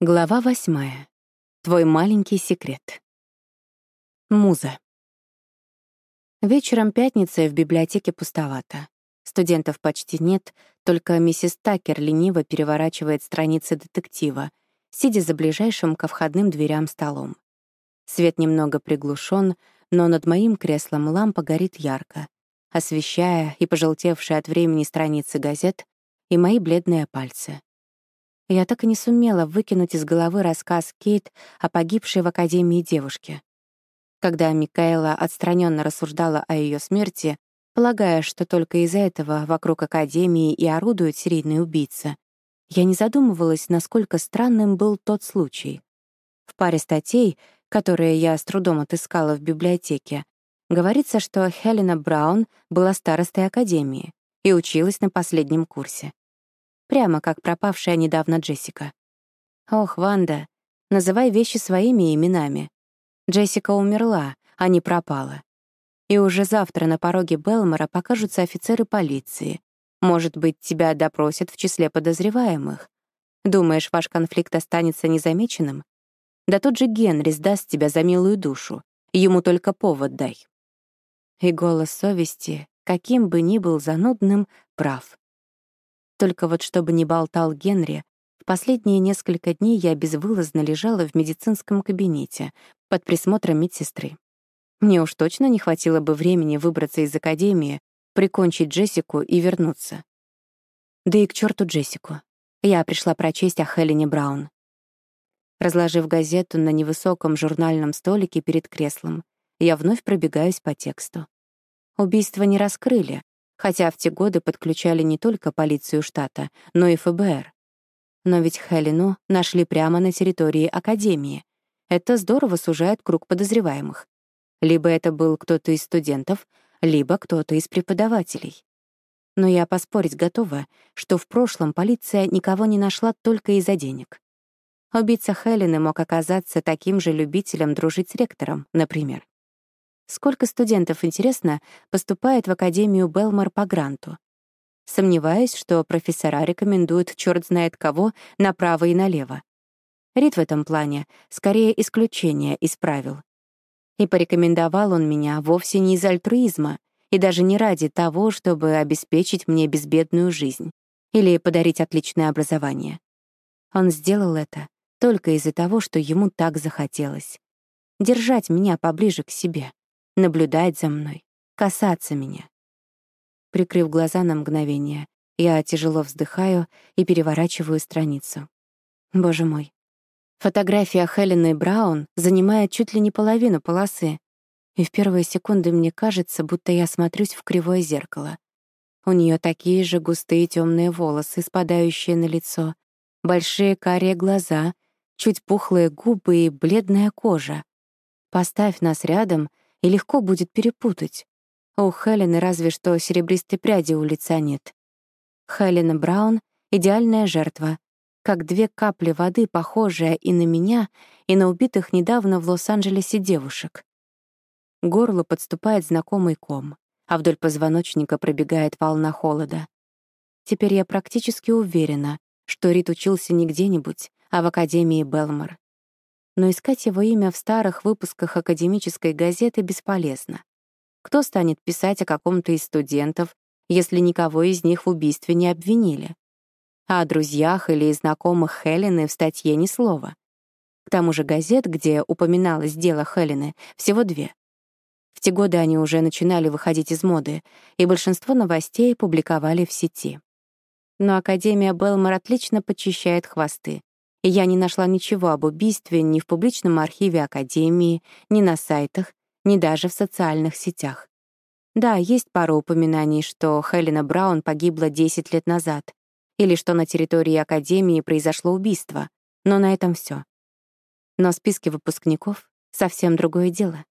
Глава 8. Твой маленький секрет. Муза. Вечером пятницы в библиотеке пустовато. Студентов почти нет, только миссис Такер лениво переворачивает страницы детектива, сидя за ближайшим ко входным дверям столом. Свет немного приглушен, но над моим креслом лампа горит ярко, освещая и пожелтевшие от времени страницы газет, и мои бледные пальцы. Я так и не сумела выкинуть из головы рассказ Кейт о погибшей в академии девушке. Когда Микаэла отстраненно рассуждала о ее смерти, полагая, что только из-за этого вокруг академии и орудует серийный убийца, я не задумывалась, насколько странным был тот случай. В паре статей, которые я с трудом отыскала в библиотеке, говорится, что Хелена Браун была старостой академии и училась на последнем курсе. Прямо как пропавшая недавно Джессика. Ох, Ванда, называй вещи своими именами. Джессика умерла, а не пропала. И уже завтра на пороге Белмора покажутся офицеры полиции. Может быть, тебя допросят в числе подозреваемых. Думаешь, ваш конфликт останется незамеченным? Да тот же Генри сдаст тебя за милую душу. Ему только повод дай. И голос совести, каким бы ни был занудным, прав. Только вот чтобы не болтал Генри, в последние несколько дней я безвылазно лежала в медицинском кабинете под присмотром медсестры. Мне уж точно не хватило бы времени выбраться из академии, прикончить Джессику и вернуться. Да и к черту Джессику. Я пришла прочесть о Хелене Браун. Разложив газету на невысоком журнальном столике перед креслом, я вновь пробегаюсь по тексту. Убийство не раскрыли, хотя в те годы подключали не только полицию штата, но и ФБР. Но ведь Хелену нашли прямо на территории академии. Это здорово сужает круг подозреваемых. Либо это был кто-то из студентов, либо кто-то из преподавателей. Но я поспорить готова, что в прошлом полиция никого не нашла только из-за денег. Убийца Хелены мог оказаться таким же любителем дружить с ректором, например. Сколько студентов, интересно, поступает в Академию Белмор по гранту? Сомневаюсь, что профессора рекомендуют черт знает кого направо и налево. Рид в этом плане скорее исключение из правил. И порекомендовал он меня вовсе не из альтруизма и даже не ради того, чтобы обеспечить мне безбедную жизнь или подарить отличное образование. Он сделал это только из-за того, что ему так захотелось. Держать меня поближе к себе. Наблюдать за мной, касаться меня. Прикрыв глаза на мгновение, я тяжело вздыхаю и переворачиваю страницу. Боже мой. Фотография Хелены Браун занимает чуть ли не половину полосы, и в первые секунды мне кажется, будто я смотрюсь в кривое зеркало. У нее такие же густые темные волосы, спадающие на лицо, большие карие глаза, чуть пухлые губы и бледная кожа. Поставь нас рядом — и легко будет перепутать. У Хелены разве что серебристой пряди у лица нет. Хелена Браун — идеальная жертва, как две капли воды, похожая и на меня, и на убитых недавно в Лос-Анджелесе девушек. К горлу подступает знакомый ком, а вдоль позвоночника пробегает волна холода. Теперь я практически уверена, что Рид учился не где-нибудь, а в Академии Белмор. Но искать его имя в старых выпусках академической газеты бесполезно. Кто станет писать о каком-то из студентов, если никого из них в убийстве не обвинили? А о друзьях или знакомых Хелены в статье ни слова. К тому же газет, где упоминалось дело Хелены, всего 2. В те годы они уже начинали выходить из моды, и большинство новостей публиковали в сети. Но Академия Белмор отлично подчищает хвосты. И я не нашла ничего об убийстве ни в публичном архиве Академии, ни на сайтах, ни даже в социальных сетях. Да, есть пара упоминаний, что Хелена Браун погибла 10 лет назад, или что на территории Академии произошло убийство, но на этом всё. Но списки выпускников — совсем другое дело.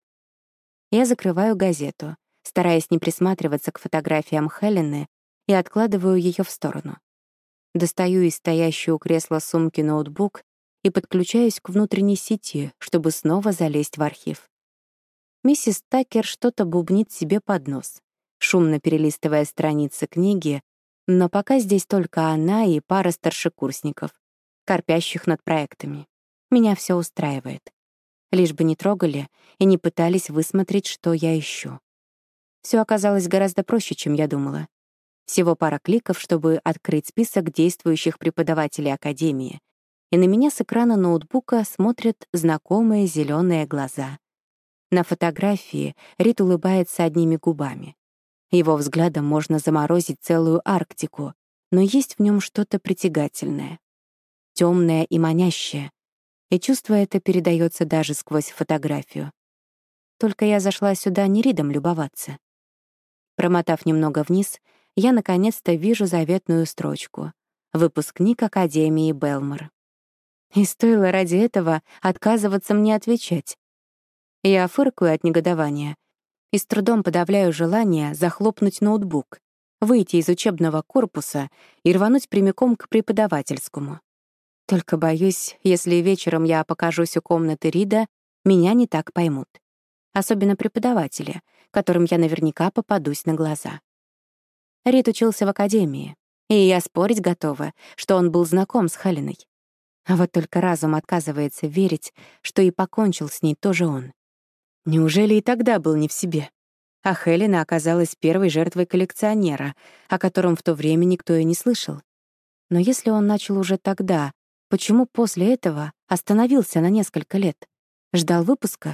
Я закрываю газету, стараясь не присматриваться к фотографиям Хелены, и откладываю её в сторону. Достаю из стоящей у кресла сумки ноутбук и подключаюсь к внутренней сети, чтобы снова залезть в архив. Миссис Такер что-то бубнит себе под нос, шумно перелистывая страницы книги, но пока здесь только она и пара старшекурсников, корпящих над проектами. Меня все устраивает. Лишь бы не трогали и не пытались высмотреть, что я ищу. Все оказалось гораздо проще, чем я думала. Всего пара кликов, чтобы открыть список действующих преподавателей Академии, и на меня с экрана ноутбука смотрят знакомые зеленые глаза. На фотографии Рид улыбается одними губами. Его взглядом можно заморозить целую Арктику, но есть в нем что-то притягательное, темное и манящее, и чувство это передается даже сквозь фотографию. Только я зашла сюда не Ридом любоваться. Промотав немного вниз, я наконец-то вижу заветную строчку: «Выпускник Академии Белмор». И стоило ради этого отказываться мне отвечать. Я фыркаю от негодования и с трудом подавляю желание захлопнуть ноутбук, выйти из учебного корпуса и рвануть прямиком к преподавательскому. Только боюсь, если вечером я покажусь у комнаты Рида, меня не так поймут. Особенно преподаватели, которым я наверняка попадусь на глаза. Рид учился в академии, и я спорить готова, что он был знаком с Хеленой. А вот только разум отказывается верить, что и покончил с ней тоже он. Неужели и тогда был не в себе? А Хелена оказалась первой жертвой коллекционера, о котором в то время никто и не слышал. Но если он начал уже тогда, почему после этого остановился на несколько лет? Ждал выпуска?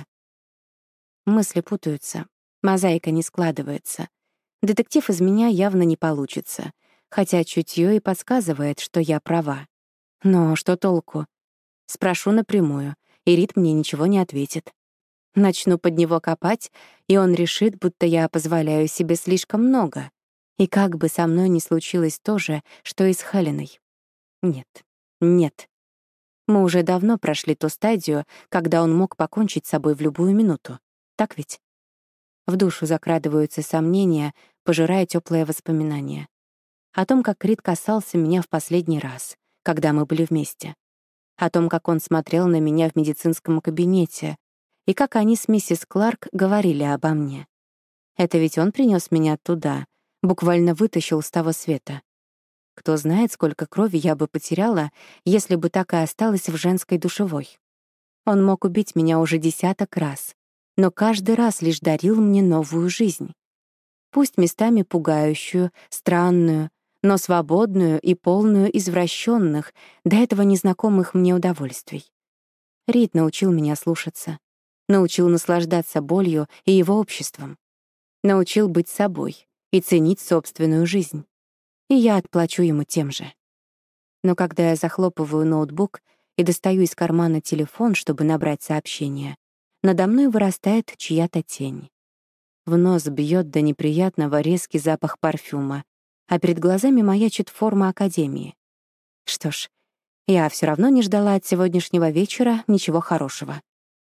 Мысли путаются, мозаика не складывается. Детектив из меня явно не получится, хотя чутье и подсказывает, что я права. Но что толку? Спрошу напрямую, и Рид мне ничего не ответит. Начну под него копать, и он решит, будто я позволяю себе слишком много. И как бы со мной ни случилось то же, что и с Хеленой. Нет, нет. Мы уже давно прошли ту стадию, когда он мог покончить с собой в любую минуту. Так ведь? В душу закрадываются сомнения, пожирая теплые воспоминания. О том, как Рид касался меня в последний раз, когда мы были вместе. О том, как он смотрел на меня в медицинском кабинете, и как они с миссис Кларк говорили обо мне. Это ведь он принес меня туда, буквально вытащил с того света. Кто знает, сколько крови я бы потеряла, если бы так и осталась в женской душевой. Он мог убить меня уже десяток раз, но каждый раз лишь дарил мне новую жизнь. Пусть местами пугающую, странную, но свободную и полную извращенных, до этого незнакомых мне удовольствий. Рид научил меня слушаться, научил наслаждаться болью и его обществом, научил быть собой и ценить собственную жизнь. И я отплачу ему тем же. Но когда я захлопываю ноутбук и достаю из кармана телефон, чтобы набрать сообщение, надо мной вырастает чья-то тень. В нос бьет до неприятного резкий запах парфюма, а перед глазами маячит форма академии. Что ж, я все равно не ждала от сегодняшнего вечера ничего хорошего.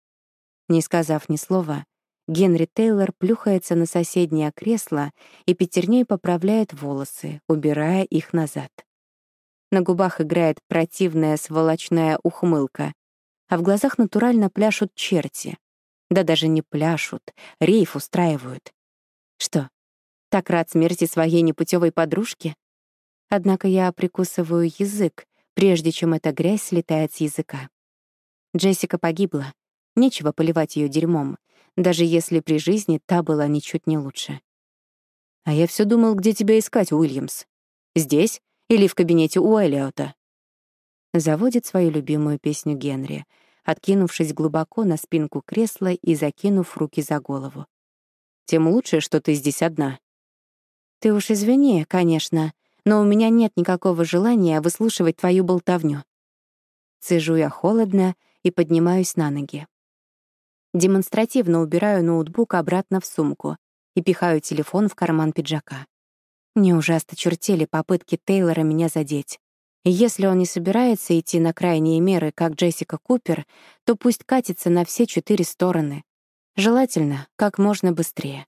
Не сказав ни слова, Генри Тейлор плюхается на соседнее кресло и пятерней поправляет волосы, убирая их назад. На губах играет противная сволочная ухмылка, а в глазах натурально пляшут черти. Да даже не пляшут, рейф устраивают. Что, так рад смерти своей непутевой подружки? Однако я прикусываю язык, прежде чем эта грязь слетает с языка. Джессика погибла. Нечего поливать ее дерьмом, даже если при жизни та была ничуть не лучше. «А я все думал, где тебя искать, Уильямс. Здесь или в кабинете у Эллиота?» Заводит свою любимую песню Генри, откинувшись глубоко на спинку кресла и закинув руки за голову. «Тем лучше, что ты здесь одна». «Ты уж извини, конечно, но у меня нет никакого желания выслушивать твою болтовню». Цежу я холодно и поднимаюсь на ноги. Демонстративно убираю ноутбук обратно в сумку и пихаю телефон в карман пиджака. Мне ужасно чертели попытки Тейлора меня задеть. И если он не собирается идти на крайние меры, как Джессика Купер, то пусть катится на все 4 стороны. Желательно, как можно быстрее.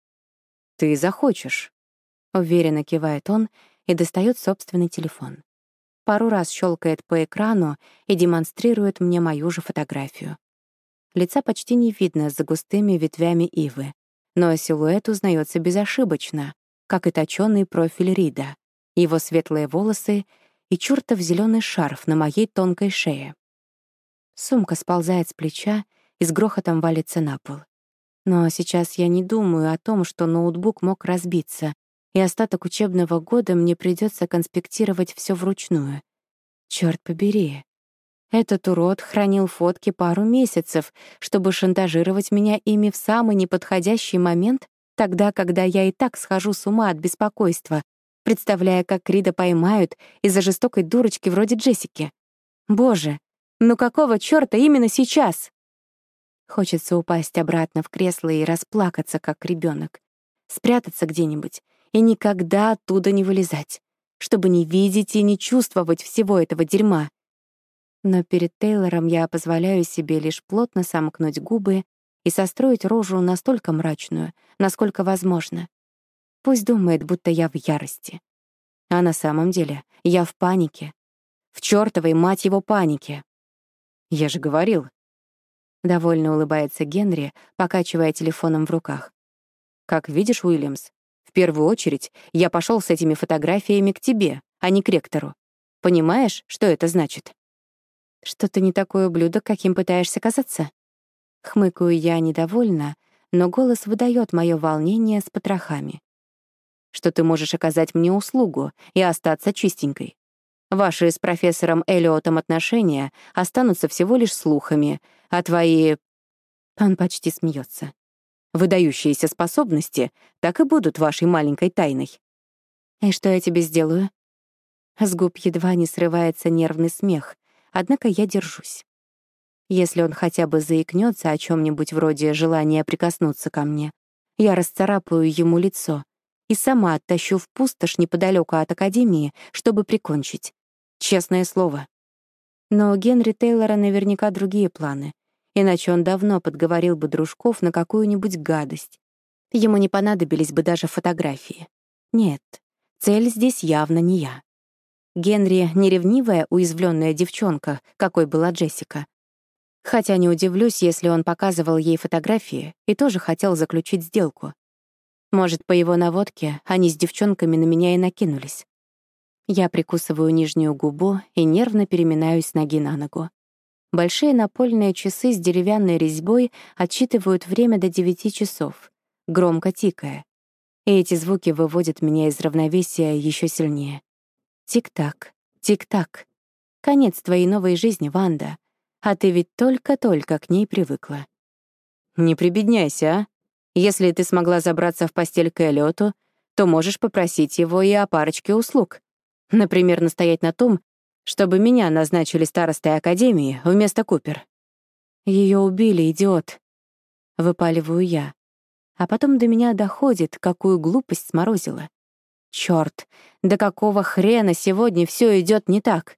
«Ты захочешь», — уверенно кивает он и достает собственный телефон. Пару раз щелкает по экрану и демонстрирует мне мою же фотографию. Лица почти не видно за густыми ветвями ивы, но силуэт узнается безошибочно, как и точёный профиль Рида, его светлые волосы и чёртов зелёный шарф на моей тонкой шее. Сумка сползает с плеча и с грохотом валится на пол. Но сейчас я не думаю о том, что ноутбук мог разбиться, и остаток учебного года мне придётся конспектировать всё вручную. Чёрт побери. Этот урод хранил фотки пару месяцев, чтобы шантажировать меня ими в самый неподходящий момент, тогда, когда я и так схожу с ума от беспокойства, представляя, как Крида поймают из-за жестокой дурочки вроде Джессики. Боже, ну какого чёрта именно сейчас? Хочется упасть обратно в кресло и расплакаться, как ребёнок, спрятаться где-нибудь и никогда оттуда не вылезать, чтобы не видеть и не чувствовать всего этого дерьма. Но перед Тейлором я позволяю себе лишь плотно сомкнуть губы и состроить рожу настолько мрачную, насколько возможно. Пусть думает, будто я в ярости. А на самом деле я в панике. В чёртовой, мать его, панике. Я же говорил. Довольно улыбается Генри, покачивая телефоном в руках. Как видишь, Уильямс, в первую очередь я пошёл с этими фотографиями к тебе, а не к ректору. Понимаешь, что это значит? Что ты не такой ублюдок, каким пытаешься казаться? Хмыкаю я недовольно, но голос выдаёт моё волнение с потрохами. Что ты можешь оказать мне услугу и остаться чистенькой. Ваши с профессором Эллиотом отношения останутся всего лишь слухами, а твои... Он почти смеётся. Выдающиеся способности так и будут вашей маленькой тайной. И что я тебе сделаю? С губ едва не срывается нервный смех, однако я держусь. Если он хотя бы заикнётся о чём-нибудь вроде желания прикоснуться ко мне, я расцарапаю ему лицо и сама оттащу в пустошь неподалёку от академии, чтобы прикончить. Честное слово. Но у Генри Тейлора наверняка другие планы, иначе он давно подговорил бы дружков на какую-нибудь гадость. Ему не понадобились бы даже фотографии. Нет, цель здесь явно не я. Генри — не ревнивая, уязвлённая девчонка, какой была Джессика. Хотя не удивлюсь, если он показывал ей фотографии и тоже хотел заключить сделку. Может, по его наводке они с девчонками на меня и накинулись. Я прикусываю нижнюю губу и нервно переминаюсь с ноги на ногу. Большие напольные часы с деревянной резьбой отсчитывают время до 9 часов, громко тикая. И эти звуки выводят меня из равновесия ещё сильнее. Тик-так, тик-так. Конец твоей новой жизни, Ванда. А ты ведь только-только к ней привыкла. Не прибедняйся, а? Если ты смогла забраться в постель к Эллиоту, то можешь попросить его и о парочке услуг. Например, настоять на том, чтобы меня назначили старостой академии вместо Купер. Её убили, идиот. Выпаливаю я. А потом до меня доходит, какую глупость сморозила. Чёрт, да какого хрена сегодня всё идёт не так?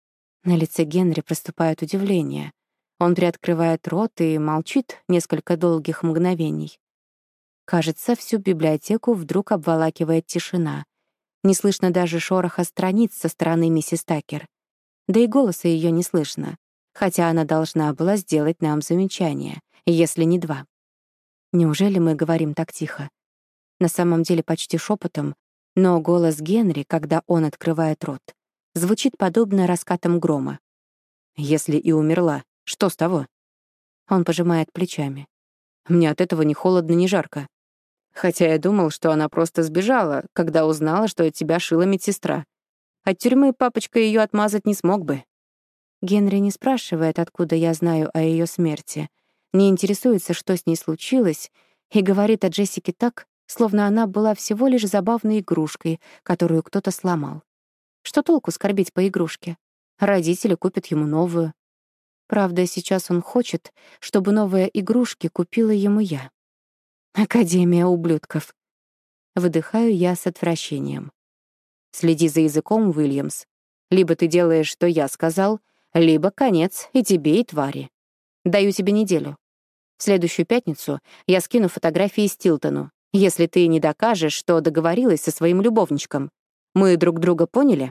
На лице Генри проступает удивление. Он приоткрывает рот и молчит несколько долгих мгновений. Кажется, всю библиотеку вдруг обволакивает тишина. Не слышно даже шороха страниц со стороны миссис Такер. Да и голоса её не слышно, хотя она должна была сделать нам замечание, если не 2. Неужели мы говорим так тихо? На самом деле почти шёпотом, но голос Генри, когда он открывает рот, звучит подобно раскатам грома. Если и умерла, что с того? Он пожимает плечами. Мне от этого ни холодно, ни жарко. Хотя я думал, что она просто сбежала, когда узнала, что от тебя шила медсестра. От тюрьмы папочка её отмазать не смог бы. Генри не спрашивает, откуда я знаю о её смерти, не интересуется, что с ней случилось, и говорит о Джессике так, словно она была всего лишь забавной игрушкой, которую кто-то сломал. Что толку скорбить по игрушке? Родители купят ему новую. Правда, сейчас он хочет, чтобы новые игрушки купила ему я. Академия ублюдков. Выдыхаю я с отвращением. Следи за языком, Уильямс. Либо ты делаешь, что я сказал, либо конец и тебе, и твари. Даю тебе неделю. В следующую пятницу я скину фотографии Стилтону, если ты не докажешь, что договорилась со своим любовничком. Мы друг друга поняли?»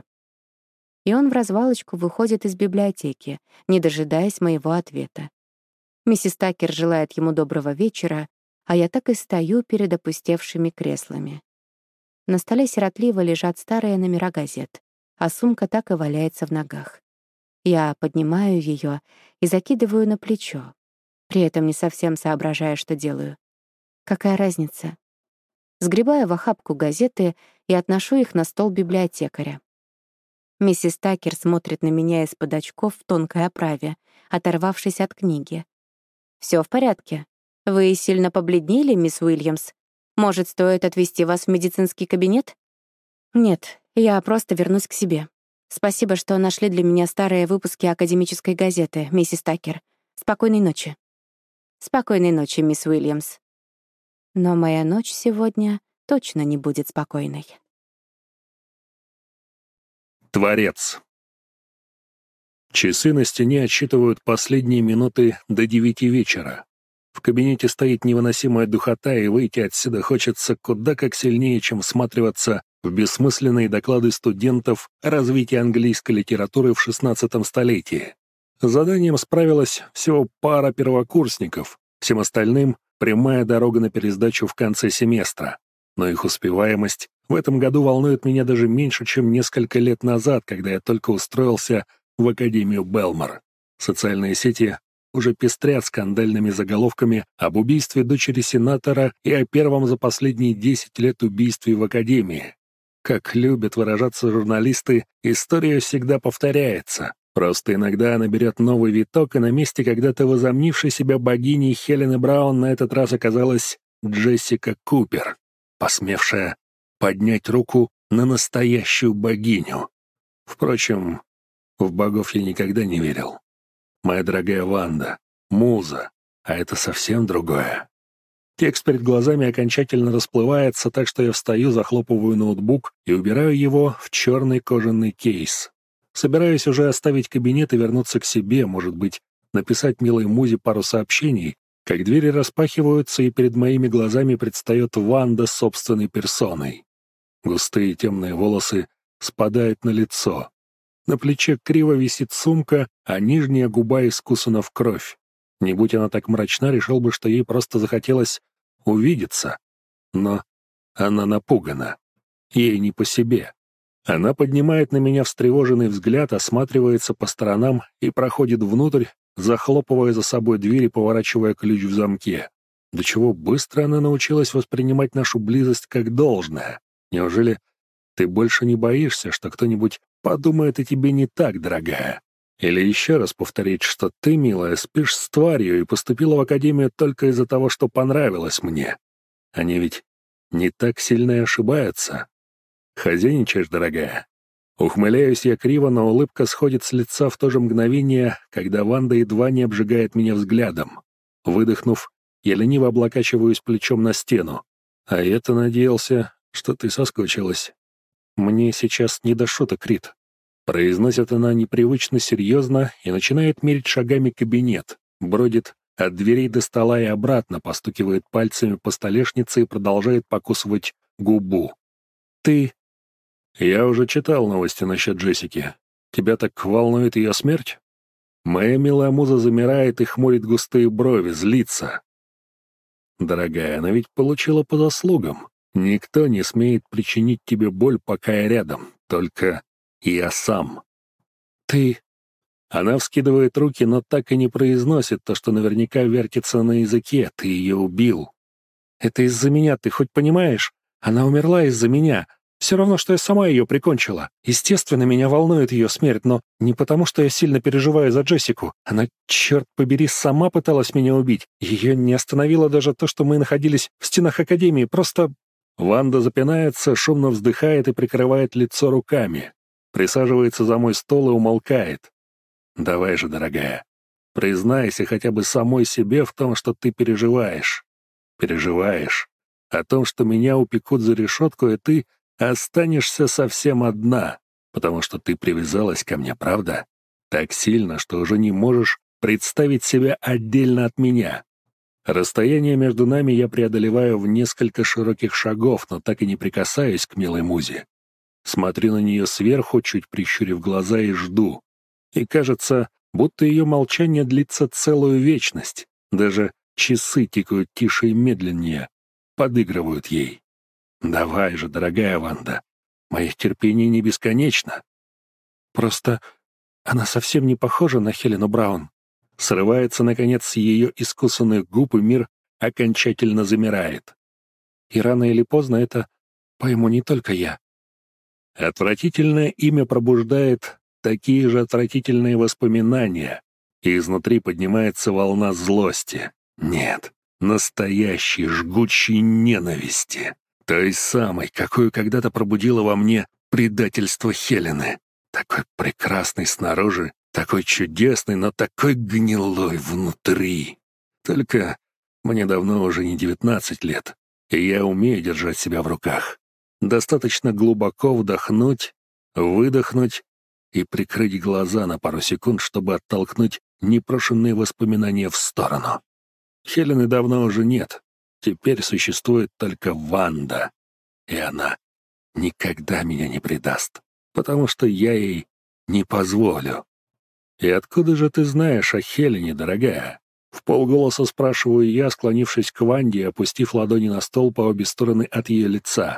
И он вразвалочку выходит из библиотеки, не дожидаясь моего ответа. Миссис Такер желает ему доброго вечера, а я так и стою перед опустевшими креслами. На столе сиротливо лежат старые номера газет, а сумка так и валяется в ногах. Я поднимаю ее и закидываю на плечо, при этом не совсем соображая, что делаю. Какая разница? Сгребаю в охапку газеты и отношу их на стол библиотекаря. Миссис Такер смотрит на меня из-под очков в тонкой оправе, оторвавшись от книги. «Всё в порядке? Вы сильно побледнели, мисс Уильямс? Может, стоит отвезти вас в медицинский кабинет?» «Нет, я просто вернусь к себе. Спасибо, что нашли для меня старые выпуски академической газеты, миссис Такер. Спокойной ночи». «Спокойной ночи, мисс Уильямс». Но моя ночь сегодня точно не будет спокойной. Творец. Часы на стене отсчитывают последние минуты до 9 вечера. В кабинете стоит невыносимая духота, и выйти отсюда хочется куда как сильнее, чем всматриваться в бессмысленные доклады студентов о развитии английской литературы в XVI столетии. С заданием справилась всего пара первокурсников, всем остальным — прямая дорога на пересдачу в конце семестра. Но их успеваемость в этом году волнует меня даже меньше, чем несколько лет назад, когда я только устроился в Академию Белмор. Социальные сети уже пестрят скандальными заголовками об убийстве дочери сенатора и о первом за последние 10 лет убийстве в Академии. Как любят выражаться журналисты, история всегда повторяется. Просто иногда она берет новый виток, и на месте когда-то возомнившей себя богиней Хелены Браун на этот раз оказалась Джессика Купер, посмевшая поднять руку на настоящую богиню. Впрочем, в богов я никогда не верил. Моя дорогая Ванда, муза, а это совсем другое. Текст перед глазами окончательно расплывается, так что я встаю, захлопываю ноутбук и убираю его в черный кожаный кейс. Собираюсь уже оставить кабинет и вернуться к себе, может быть, написать милой музе пару сообщений, как двери распахиваются, и перед моими глазами предстает Ванда собственной персоной. Густые темные волосы спадают на лицо. На плече криво висит сумка, а нижняя губа искусана в кровь. Не будь она так мрачна, решил бы, что ей просто захотелось увидеться. Но она напугана. Ей не по себе. Она поднимает на меня встревоженный взгляд, осматривается по сторонам и проходит внутрь, захлопывая за собой дверь и поворачивая ключ в замке. До чего быстро она научилась воспринимать нашу близость как должное. Неужели ты больше не боишься, что кто-нибудь подумает о тебе не так, дорогая? Или еще раз повторить, что ты, милая, спишь с тварью и поступила в академию только из-за того, что понравилось мне? Они ведь не так сильно и ошибаются. Хозяйничаешь, дорогая? Ухмыляюсь я криво, но улыбка сходит с лица в то же мгновение, когда Ванда едва не обжигает меня взглядом. Выдохнув, я лениво облокачиваюсь плечом на стену. А я-то надеялся, что ты соскучилась. Мне сейчас не до шуток, Рит. Произносит она непривычно серьезно и начинает мерить шагами кабинет, бродит от дверей до стола и обратно, постукивает пальцами по столешнице и продолжает покусывать губу. Ты... Я уже читал новости насчет Джессики. Тебя так волнует ее смерть? Моя милая муза замирает и хмурит густые брови, злится. Дорогая, она ведь получила по заслугам. Никто не смеет причинить тебе боль, пока я рядом. Только я сам. Ты... Она вскидывает руки, но так и не произносит то, что наверняка вертится на языке. Ты ее убил. Это из-за меня, ты хоть понимаешь? Она умерла из-за меня. Все равно, что я сама ее прикончила. Естественно, меня волнует ее смерть, но не потому, что я сильно переживаю за Джессику. Она, черт побери, сама пыталась меня убить. Ее не остановило даже то, что мы находились в стенах Академии. Просто... Ванда запинается, шумно вздыхает и прикрывает лицо руками. Присаживается за мой стол и умолкает. Давай же, дорогая, признайся хотя бы самой себе в том, что ты переживаешь. Переживаешь о том, что меня упекут за решетку, и ты останешься совсем одна, потому что ты привязалась ко мне, правда? Так сильно, что уже не можешь представить себя отдельно от меня. Расстояние между нами я преодолеваю в несколько широких шагов, но так и не прикасаюсь к милой музе. Смотрю на нее сверху, чуть прищурив глаза, и жду. И кажется, будто ее молчание длится целую вечность. Даже часы тикают тише и медленнее, подыгрывают ей. Давай же, дорогая Ванда, мое терпение не бесконечно. Просто она совсем не похожа на Хелену Браун. Срывается, наконец, с ее искусанных губ, и мир окончательно замирает. И рано или поздно это пойму не только я. Отвратительное имя пробуждает такие же отвратительные воспоминания, и изнутри поднимается волна злости. Нет, настоящей жгучей ненависти. Той самой, какую когда-то пробудило во мне предательство Хелены. Такой прекрасный снаружи, такой чудесный, но такой гнилой внутри. Только мне давно уже не 19 лет, и я умею держать себя в руках. Достаточно глубоко вдохнуть, выдохнуть и прикрыть глаза на пару секунд, чтобы оттолкнуть непрошенные воспоминания в сторону. Хелены давно уже нет. Теперь существует только Ванда. И она никогда меня не предаст, потому что я ей не позволю. «И откуда же ты знаешь о Хелене, дорогая?» Вполголоса спрашиваю я, склонившись к Ванде и опустив ладони на стол по обе стороны от ее лица.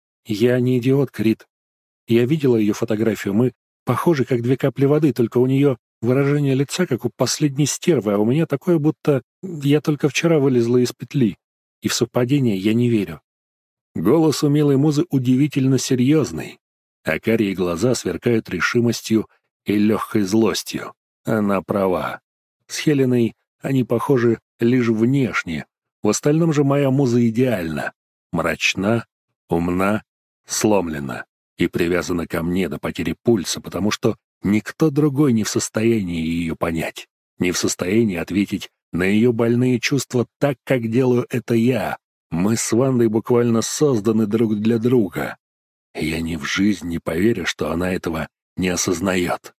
«Я не идиотка, Рит. Я видела ее фотографию. Мы похожи, как две капли воды, только у нее выражение лица, как у последней стервы, а у меня такое, будто я только вчера вылезла из петли. И в совпадение я не верю». Голос у милой музы удивительно серьезный, а карие глаза сверкают решимостью и легкой злостью. Она права. С Хеленой они похожи лишь внешне. В остальном же моя муза идеальна. Мрачна, умна, сломлена и привязана ко мне до потери пульса, потому что никто другой не в состоянии ее понять, не в состоянии ответить на ее больные чувства так, как делаю это я. Мы с Вандой буквально созданы друг для друга. И я ни в жизнь не поверю, что она этого не осознает.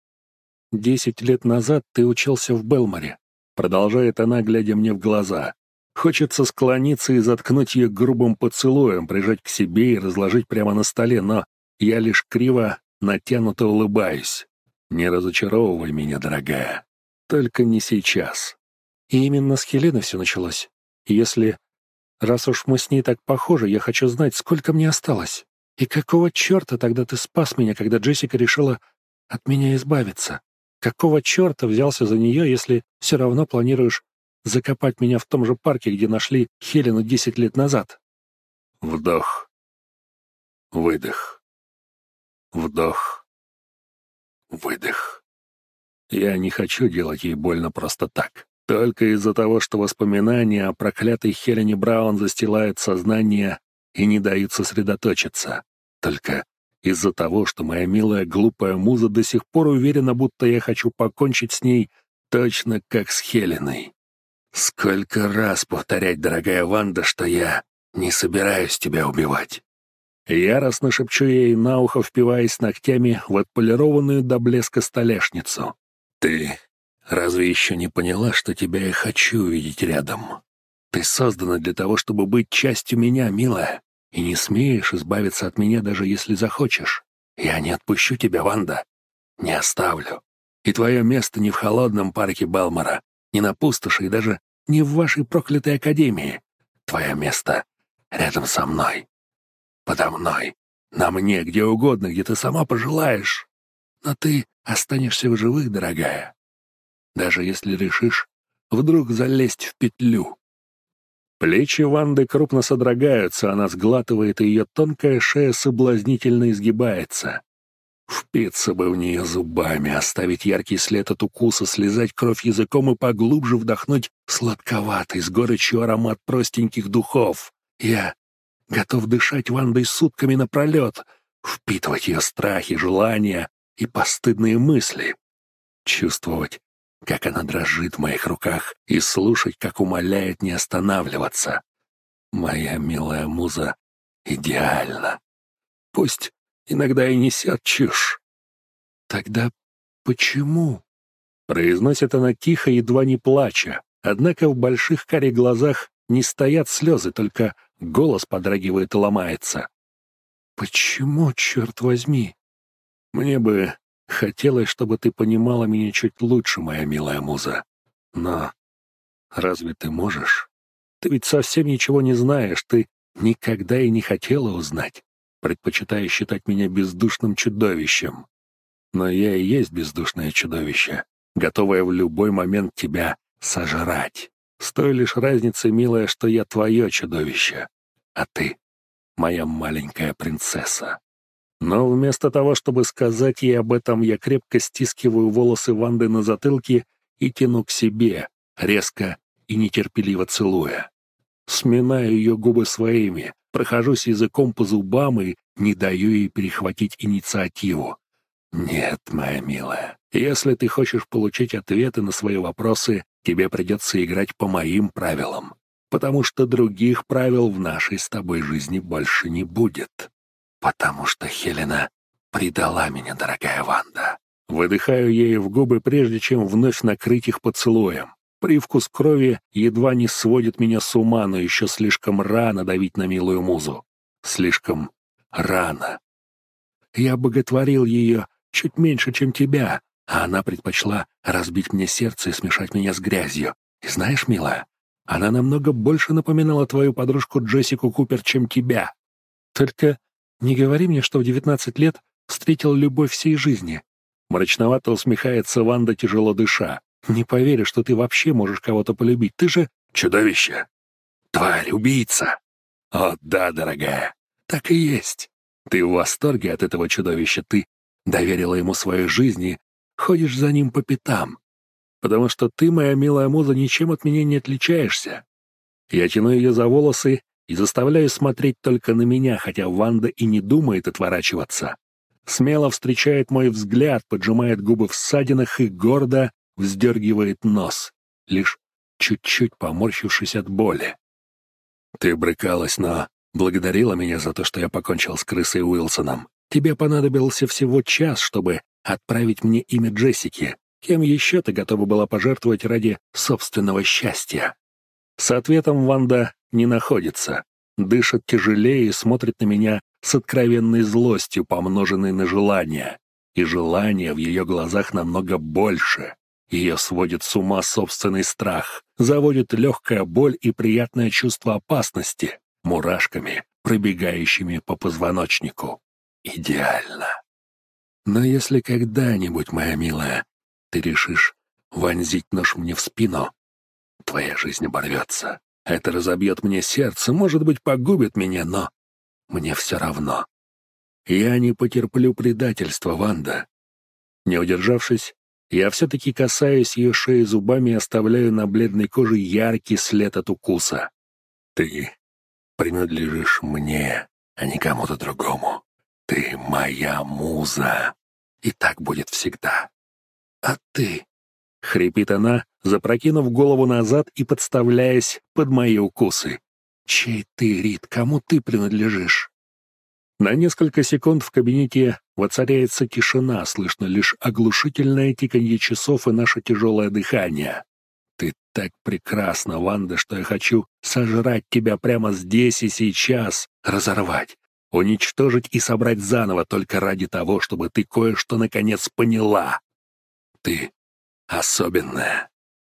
10 лет назад ты учился в Белморе. Продолжает она, глядя мне в глаза. Хочется склониться и заткнуть ее грубым поцелуем, прижать к себе и разложить прямо на столе, но я лишь криво, натянуто улыбаюсь. Не разочаровывай меня, дорогая. Только не сейчас. И именно с Хеленой все началось. Раз уж мы с ней так похожи, я хочу знать, сколько мне осталось. И какого черта тогда ты спас меня, когда Джессика решила от меня избавиться? Какого черта взялся за нее, если все равно планируешь закопать меня в том же парке, где нашли Хелену 10 лет назад? Вдох. Выдох. Вдох. Выдох. Я не хочу делать ей больно просто так. Только из-за того, что воспоминания о проклятой Хелене Браун застилают сознание и не дают сосредоточиться. Только из-за того, что моя милая глупая муза до сих пор уверена, будто я хочу покончить с ней точно как с Хеленой. Сколько раз повторять, дорогая Ванда, что я не собираюсь тебя убивать. Яростно шепчу ей на ухо, впиваясь ногтями в отполированную до блеска столешницу. Ты разве еще не поняла, что тебя я хочу видеть рядом? Ты создана для того, чтобы быть частью меня, милая, и не смеешь избавиться от меня, даже если захочешь. Я не отпущу тебя, Ванда. Не оставлю. И твое место не в холодном парке Белмора, не на пустоши и даже не в вашей проклятой академии. Твое место рядом со мной. Подо мной. На мне, где угодно, где ты сама пожелаешь. Но ты останешься в живых, дорогая. Даже если решишь вдруг залезть в петлю. Плечи Ванды крупно содрогаются, она сглатывает, и ее тонкая шея соблазнительно изгибается. Впиться бы в нее зубами, оставить яркий след от укуса, слезать кровь языком и поглубже вдохнуть сладковатый, с горечью аромат простеньких духов. Я готов дышать Вандой сутками напролет, впитывать ее страхи, желания и постыдные мысли. Чувствовать, как она дрожит в моих руках, и слушать, как умоляет не останавливаться. Моя милая муза идеальна. Пусть иногда и несет чушь. Тогда почему? Произносит она тихо, едва не плача. Однако в больших карих глазах не стоят слезы, только голос подрагивает и ломается. Почему, черт возьми? Мне бы хотелось, чтобы ты понимала меня чуть лучше, моя милая муза. Но разве ты можешь? Ты ведь совсем ничего не знаешь, ты никогда и не хотела узнать, предпочитая считать меня бездушным чудовищем. Но я и есть бездушное чудовище, готовое в любой момент тебя сожрать. С той лишь разницей, милая, что я твое чудовище, а ты — моя маленькая принцесса. Но вместо того, чтобы сказать ей об этом, я крепко стискиваю волосы Ванды на затылке и тяну к себе, резко и нетерпеливо целуя. Сминаю ее губы своими, прохожусь языком по зубам и не даю ей перехватить инициативу. Нет, моя милая, если ты хочешь получить ответы на свои вопросы, тебе придется играть по моим правилам, потому что других правил в нашей с тобой жизни больше не будет. Потому что Хелена предала меня, дорогая Ванда. Выдыхаю ей в губы, прежде чем вновь накрыть их поцелуем. Привкус крови едва не сводит меня с ума, но еще слишком рано давить на милую музу. Слишком рано. Я боготворил ее чуть меньше, чем тебя, а она предпочла разбить мне сердце и смешать меня с грязью. И знаешь, милая, она намного больше напоминала твою подружку Джессику Купер, чем тебя. Только не говори мне, что в 19 лет встретил любовь всей жизни. Мрачновато усмехается Ванда, тяжело дыша. Не поверю, что ты вообще можешь кого-то полюбить. Ты же чудовище. Тварь, убийца. О, да, дорогая, так и есть. Ты в восторге от этого чудовища. Ты доверила ему свою жизнь и ходишь за ним по пятам. Потому что ты, моя милая муза, ничем от меня не отличаешься. Я тяну ее за волосы и заставляю смотреть только на меня, хотя Ванда и не думает отворачиваться. Смело встречает мой взгляд, поджимает губы в ссадинах и гордо вздергивает нос, лишь чуть-чуть поморщившись от боли. Ты брыкалась, но благодарила меня за то, что я покончил с крысой Уилсоном. Тебе понадобился всего час, чтобы отправить мне имя Джессики. Кем еще ты готова была пожертвовать ради собственного счастья? С ответом Ванда не находится. Дышит тяжелее и смотрит на меня с откровенной злостью, помноженной на желание. И желание в ее глазах намного больше. Ее сводит с ума собственный страх, заводит легкая боль и приятное чувство опасности, мурашками, пробегающими по позвоночнику. Идеально. Но если когда-нибудь, моя милая, ты решишь вонзить нож мне в спину, твоя жизнь оборвется. Это разобьет мне сердце, может быть, погубит меня, но мне все равно. Я не потерплю предательства, Ванда. Не удержавшись, я все-таки касаюсь ее шеи зубами и оставляю на бледной коже яркий след от укуса. Ты принадлежишь мне, а не кому-то другому. Ты моя муза, и так будет всегда. А ты... — хрипит она, запрокинув голову назад и подставляясь под мои укусы. «Чей ты, Рит? Кому ты принадлежишь?» На несколько секунд в кабинете воцаряется тишина, слышно лишь оглушительное тиканье часов и наше тяжелое дыхание. «Ты так прекрасна, Ванда, что я хочу сожрать тебя прямо здесь и сейчас, разорвать, уничтожить и собрать заново только ради того, чтобы ты кое-что наконец поняла. Ты особенная,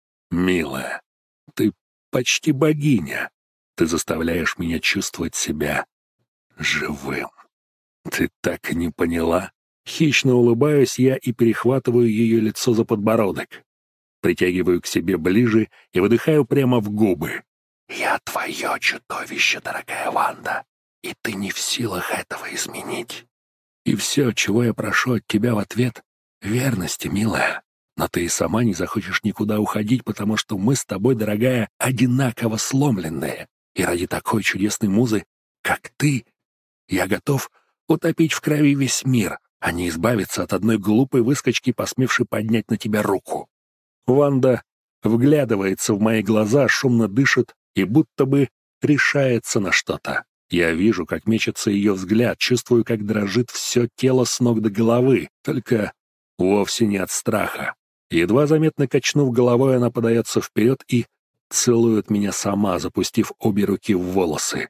милая, ты почти богиня. Ты заставляешь меня чувствовать себя живым. Ты так и не поняла?» Хищно улыбаюсь я и перехватываю ее лицо за подбородок. Притягиваю к себе ближе и выдыхаю прямо в губы. «Я твое чудовище, дорогая Ванда, и ты не в силах этого изменить. И все, чего я прошу от тебя в ответ — верности, милая. Но ты и сама не захочешь никуда уходить, потому что мы с тобой, дорогая, одинаково сломленные. И ради такой чудесной музы, как ты, я готов утопить в крови весь мир, а не избавиться от одной глупой выскочки, посмевшей поднять на тебя руку». Ванда вглядывается в мои глаза, шумно дышит и будто бы решается на что-то. Я вижу, как мечется ее взгляд, чувствую, как дрожит все тело с ног до головы, только вовсе не от страха. Едва заметно качнув головой, она подается вперед и целует меня сама, запустив обе руки в волосы.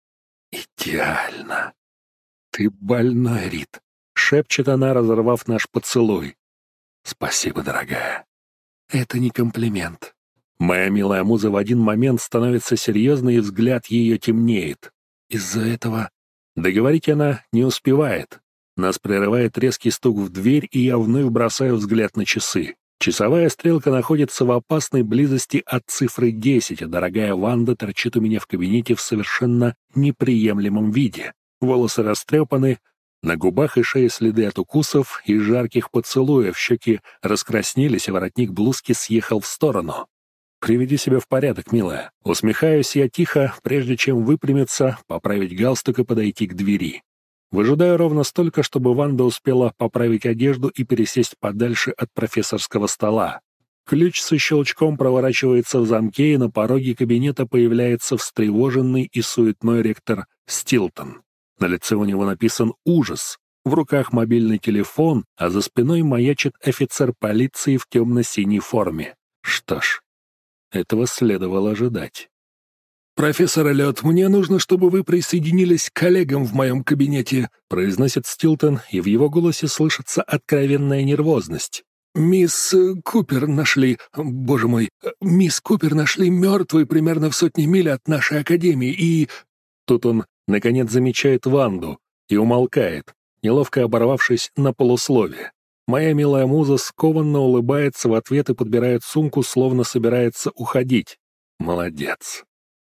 «Идеально! Ты больной, Рит!» — шепчет она, разорвав наш поцелуй. «Спасибо, дорогая. Это не комплимент». Моя милая муза в один момент становится серьезной, и взгляд ее темнеет. Из-за этого договорить она не успевает. Нас прерывает резкий стук в дверь, и я вновь бросаю взгляд на часы. Часовая стрелка находится в опасной близости от цифры 10, а дорогая Ванда торчит у меня в кабинете в совершенно неприемлемом виде. Волосы растрепаны, на губах и шее следы от укусов и жарких поцелуев, щеки раскраснелись, а воротник блузки съехал в сторону. «Приведи себя в порядок, милая». Усмехаюсь я тихо, прежде чем выпрямиться, поправить галстук и подойти к двери. Выжидаю ровно столько, чтобы Ванда успела поправить одежду и пересесть подальше от профессорского стола. Ключ со щелчком проворачивается в замке, и на пороге кабинета появляется встревоженный и суетной ректор Стилтон. На лице у него написан ужас. В руках мобильный телефон, а за спиной маячит офицер полиции в темно-синей форме. Что ж, этого следовало ожидать. «Профессор Эллиот, мне нужно, чтобы вы присоединились к коллегам в моем кабинете», произносит Стилтон, и в его голосе слышится откровенная нервозность. «Мисс Купер нашли... Боже мой, мисс Купер нашли мертвой примерно в 100 миль от нашей академии, и...» Тут он, наконец, замечает Ванду и умолкает, неловко оборвавшись на полусловие. Моя милая муза скованно улыбается в ответ и подбирает сумку, словно собирается уходить. Молодец.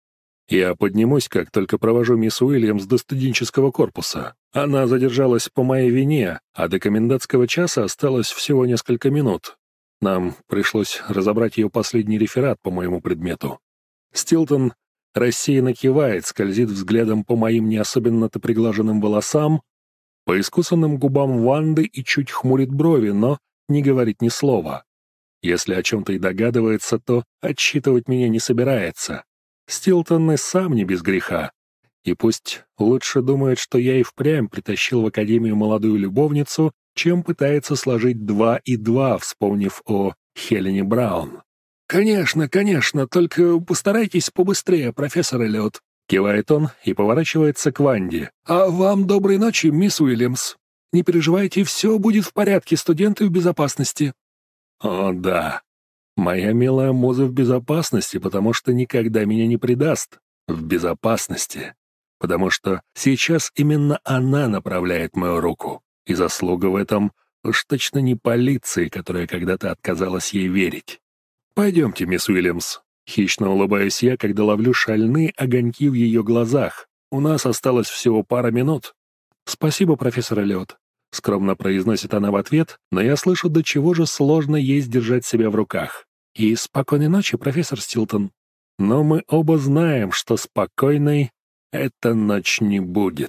Я поднимусь, как только провожу мисс Уильямс до студенческого корпуса. Она задержалась по моей вине, а до комендантского часа осталось всего несколько минут. Нам пришлось разобрать ее последний реферат по моему предмету. Стилтон рассеянно кивает, скользит взглядом по моим не особенно-то приглаженным волосам, по искусанным губам Ванды и чуть хмурит брови, но не говорит ни слова. Если о чем-то и догадывается, то отчитывать меня не собирается. Стилтон и сам не без греха. И пусть лучше думает, что я и впрямь притащил в академию молодую любовницу, чем пытается сложить 2 и 2, вспомнив о Хелене Браун. «Конечно, конечно, только постарайтесь побыстрее, профессор Эллиот», — кивает он и поворачивается к Ванде. «А вам доброй ночи, мисс Уильямс. Не переживайте, все будет в порядке, студенты в безопасности». «О, да. Моя милая муза в безопасности, потому что никогда меня не предаст. В безопасности. Потому что сейчас именно она направляет мою руку. И заслуга в этом уж точно не полиции, которая когда-то отказалась ей верить. Пойдемте, мисс Уильямс». Хищно улыбаюсь я, когда ловлю шальные огоньки в ее глазах. У нас осталось всего пара минут. «Спасибо, профессор Эллиот», — скромно произносит она в ответ, но я слышу, до чего же сложно ей сдержать себя в руках. «И спокойной ночи, профессор Стилтон». Но мы оба знаем, что спокойной эта ночь не будет.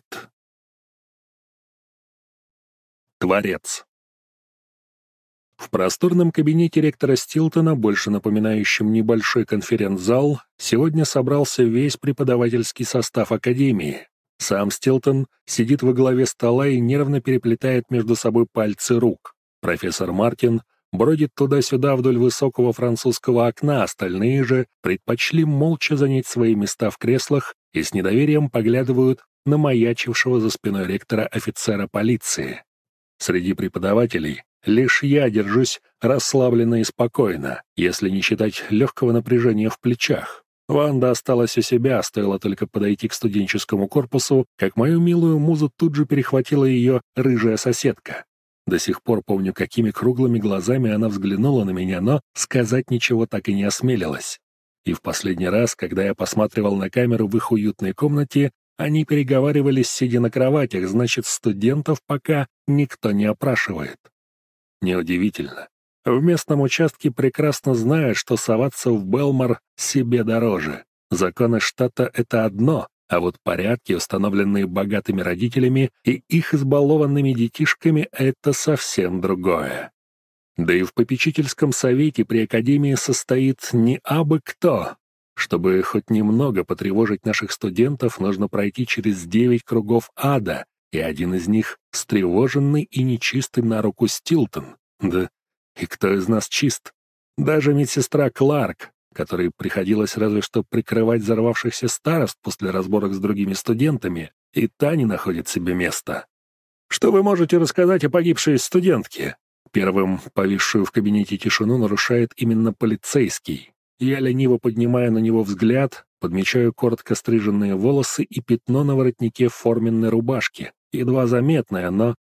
Творец. В просторном кабинете ректора Стилтона, больше напоминающем небольшой конференц-зал, сегодня собрался весь преподавательский состав академии. Сам Стилтон сидит во главе стола и нервно переплетает между собой пальцы рук. Профессор Мартин бродит туда-сюда вдоль высокого французского окна, остальные же предпочли молча занять свои места в креслах и с недоверием поглядывают на маячившего за спиной ректора офицера полиции. Среди преподавателей лишь я держусь расслабленно и спокойно, если не считать легкого напряжения в плечах. Ванда осталась у себя, стоило только подойти к студенческому корпусу, как мою милую музу тут же перехватила ее рыжая соседка. До сих пор помню, какими круглыми глазами она взглянула на меня, но сказать ничего так и не осмелилась. И в последний раз, когда я посматривал на камеру в их уютной комнате, они переговаривались, сидя на кроватях, значит, студентов пока никто не опрашивает. Неудивительно. В местном участке прекрасно знают, что соваться в Белмор себе дороже. Законы штата — это одно, а вот порядки, установленные богатыми родителями и их избалованными детишками, это совсем другое. Да и в попечительском совете при академии состоит не абы кто. Чтобы хоть немного потревожить наших студентов, нужно пройти через 9 кругов ада, и один из них — встревоженный и нечистый на руку Стилтон. Да и кто из нас чист? Даже медсестра Кларк, которой приходилось разве что прикрывать взорвавшихся старост после разборок с другими студентами, и та не находит себе места. «Что вы можете рассказать о погибшей студентке?» Первым повисшую в кабинете тишину нарушает именно полицейский. Я лениво поднимаю на него взгляд, подмечаю коротко стриженные волосы и пятно на воротнике форменной рубашки, едва заметное, но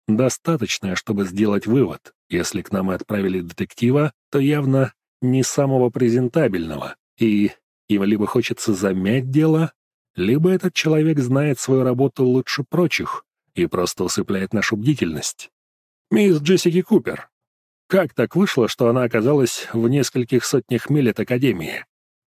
достаточное, чтобы сделать вывод. Если к нам и отправили детектива, то явно не самого презентабельного. И им либо хочется замять дело, либо этот человек знает свою работу лучше прочих и просто усыпляет нашу бдительность. Мисс Джессики Купер. Как так вышло, что она оказалась в нескольких сотнях миль от Академии?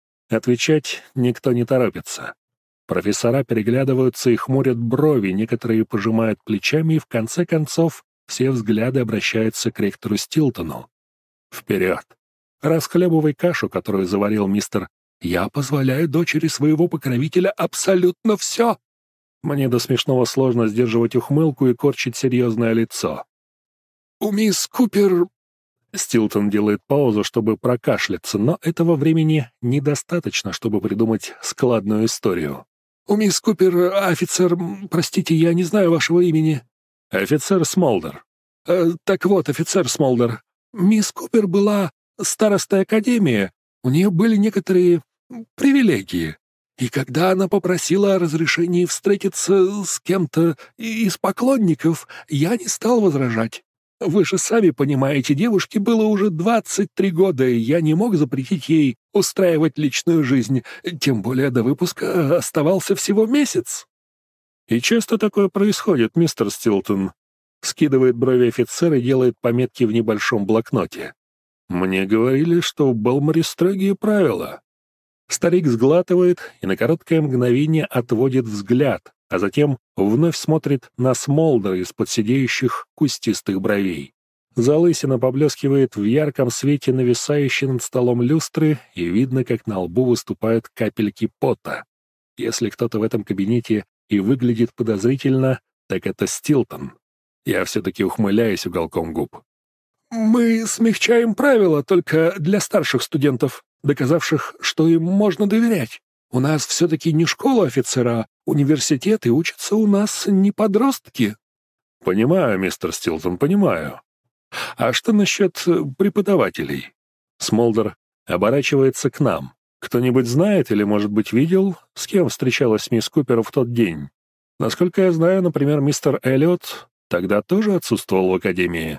Отвечать никто не торопится. Профессора переглядываются и хмурят брови, некоторые пожимают плечами, и в конце концов все взгляды обращаются к ректору Стилтону. Вперед! Расхлебывай кашу, которую заварил мистер «Я позволяю дочери своего покровителя абсолютно все». Мне до смешного сложно сдерживать ухмылку и корчить серьезное лицо. «У мисс Купер...» Стилтон делает паузу, чтобы прокашляться, но этого времени недостаточно, чтобы придумать складную историю. «У мисс Купер офицер... Простите, я не знаю вашего имени». «Офицер Смолдер». «Так вот, офицер Смолдер, мисс Купер была старостой Академии, у нее были некоторые привилегии. И когда она попросила о разрешении встретиться с кем-то из поклонников, я не стал возражать. Вы же сами понимаете, девушке было уже 23 года, и я не мог запретить ей устраивать личную жизнь, тем более до выпуска оставался всего месяц». «И часто такое происходит, мистер Стилтон», — скидывает брови офицер и делает пометки в небольшом блокноте. «Мне говорили, что в Белморе строгие правила». Старик сглатывает и на короткое мгновение отводит взгляд, а затем вновь смотрит на Смолдера из-под сидеющих кустистых бровей. Залысина поблескивает в ярком свете нависающей над столом люстры, и видно, как на лбу выступают капельки пота. Если кто-то в этом кабинете и выглядит подозрительно, так это Стилтон. Я все-таки ухмыляюсь уголком губ. «Мы смягчаем правила только для старших студентов, доказавших, что им можно доверять. У нас все-таки не школа офицера, университет, и учатся у нас не подростки». «Понимаю, мистер Стилтон, понимаю. А что насчет преподавателей?» Смолдер оборачивается к нам. «Кто-нибудь знает или, может быть, видел, с кем встречалась мисс Купер в тот день? Насколько я знаю, например, мистер Эллиот тогда тоже отсутствовал в академии».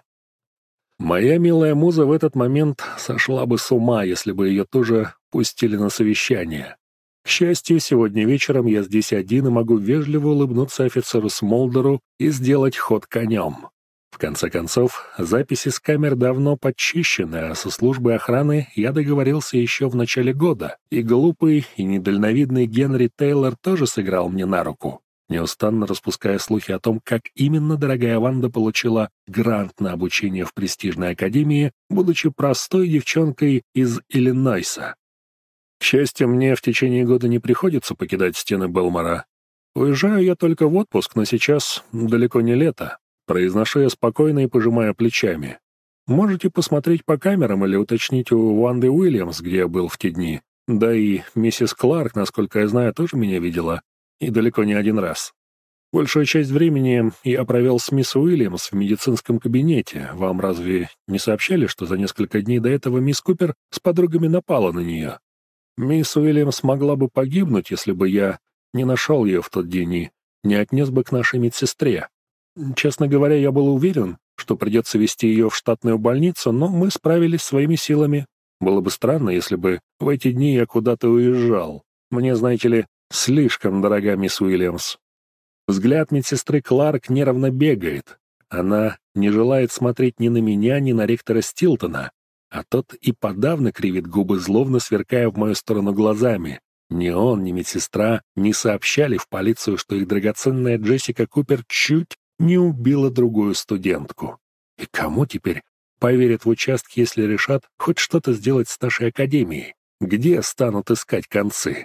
Моя милая муза в этот момент сошла бы с ума, если бы ее тоже пустили на совещание. К счастью, сегодня вечером я здесь один и могу вежливо улыбнуться офицеру Смолдеру и сделать ход конем. В конце концов, записи с камер давно подчищены, а со службой охраны я договорился еще в начале года, и глупый и недальновидный Генри Тейлор тоже сыграл мне на руку, неустанно распуская слухи о том, как именно дорогая Ванда получила грант на обучение в престижной академии, будучи простой девчонкой из Иллинойса. К счастью, мне в течение года не приходится покидать стены Белмора. Уезжаю я только в отпуск, но сейчас далеко не лето. Произношу я спокойно и пожимая плечами. Можете посмотреть по камерам или уточнить у Ванды Уильямс, где я был в те дни. Да и миссис Кларк, насколько я знаю, тоже меня видела. И далеко не один раз. Большую часть времени я провел с мисс Уильямс в медицинском кабинете. Вам разве не сообщали, что за несколько дней до этого мисс Купер с подругами напала на нее? Мисс Уильямс могла бы погибнуть, если бы я не нашел ее в тот день и не отнес бы к нашей медсестре. Честно говоря, я был уверен, что придется везти ее в штатную больницу, но мы справились своими силами. Было бы странно, если бы в эти дни я куда-то уезжал. Мне, знаете ли, слишком дорога мисс Уильямс. Взгляд медсестры Кларк нервно бегает. Она не желает смотреть ни на меня, ни на ректора Стилтона, а тот и подавно кривит губы, злобно сверкая в мою сторону глазами. Ни он, ни медсестра не сообщали в полицию, что их драгоценная Джессика Купер чуть не убила другую студентку. И кому теперь поверят в участке, если решат хоть что-то сделать с нашей академией? Где станут искать концы?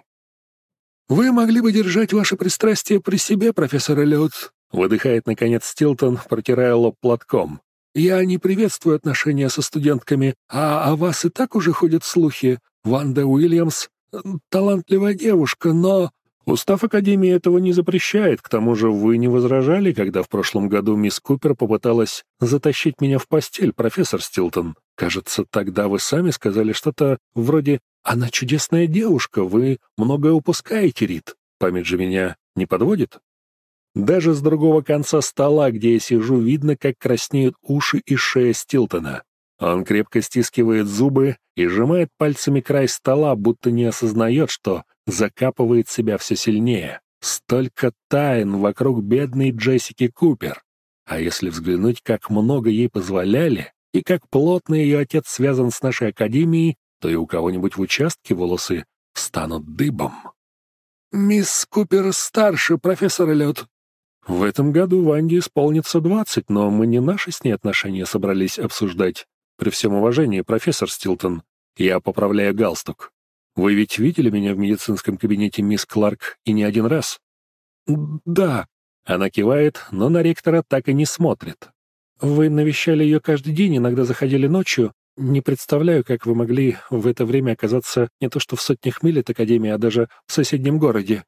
«Вы могли бы держать ваше пристрастие при себе, профессор Эллиот», — выдыхает, наконец, Стилтон, протирая лоб платком. «Я не приветствую отношения со студентками, а о вас и так уже ходят слухи. Ванда Уильямс — талантливая девушка, но...» «Устав Академии этого не запрещает. К тому же вы не возражали, когда в прошлом году мисс Купер попыталась затащить меня в постель, профессор Стилтон. Кажется, тогда вы сами сказали что-то вроде «Она чудесная девушка, вы многое упускаете, Рид». Память же меня не подводит?» Даже с другого конца стола, где я сижу, видно, как краснеют уши и шея Стилтона. Он крепко стискивает зубы и сжимает пальцами край стола, будто не осознает, что закапывает себя все сильнее. Столько тайн вокруг бедной Джессики Купер. А если взглянуть, как много ей позволяли, и как плотно ее отец связан с нашей академией, то и у кого-нибудь в участке волосы встанут дыбом. «Мисс Купер старше, профессор Эллиот». В этом году Ванде исполнится 20, но мы не наши с ней отношения собрались обсуждать. При всем уважении, профессор Стилтон, я поправляю галстук. Вы ведь видели меня в медицинском кабинете, мисс Кларк, и не один раз? Да. Она кивает, но на ректора так и не смотрит. Вы навещали ее каждый день, иногда заходили ночью. Не представляю, как вы могли в это время оказаться не то что в сотнях миль от академии, а даже в соседнем городе.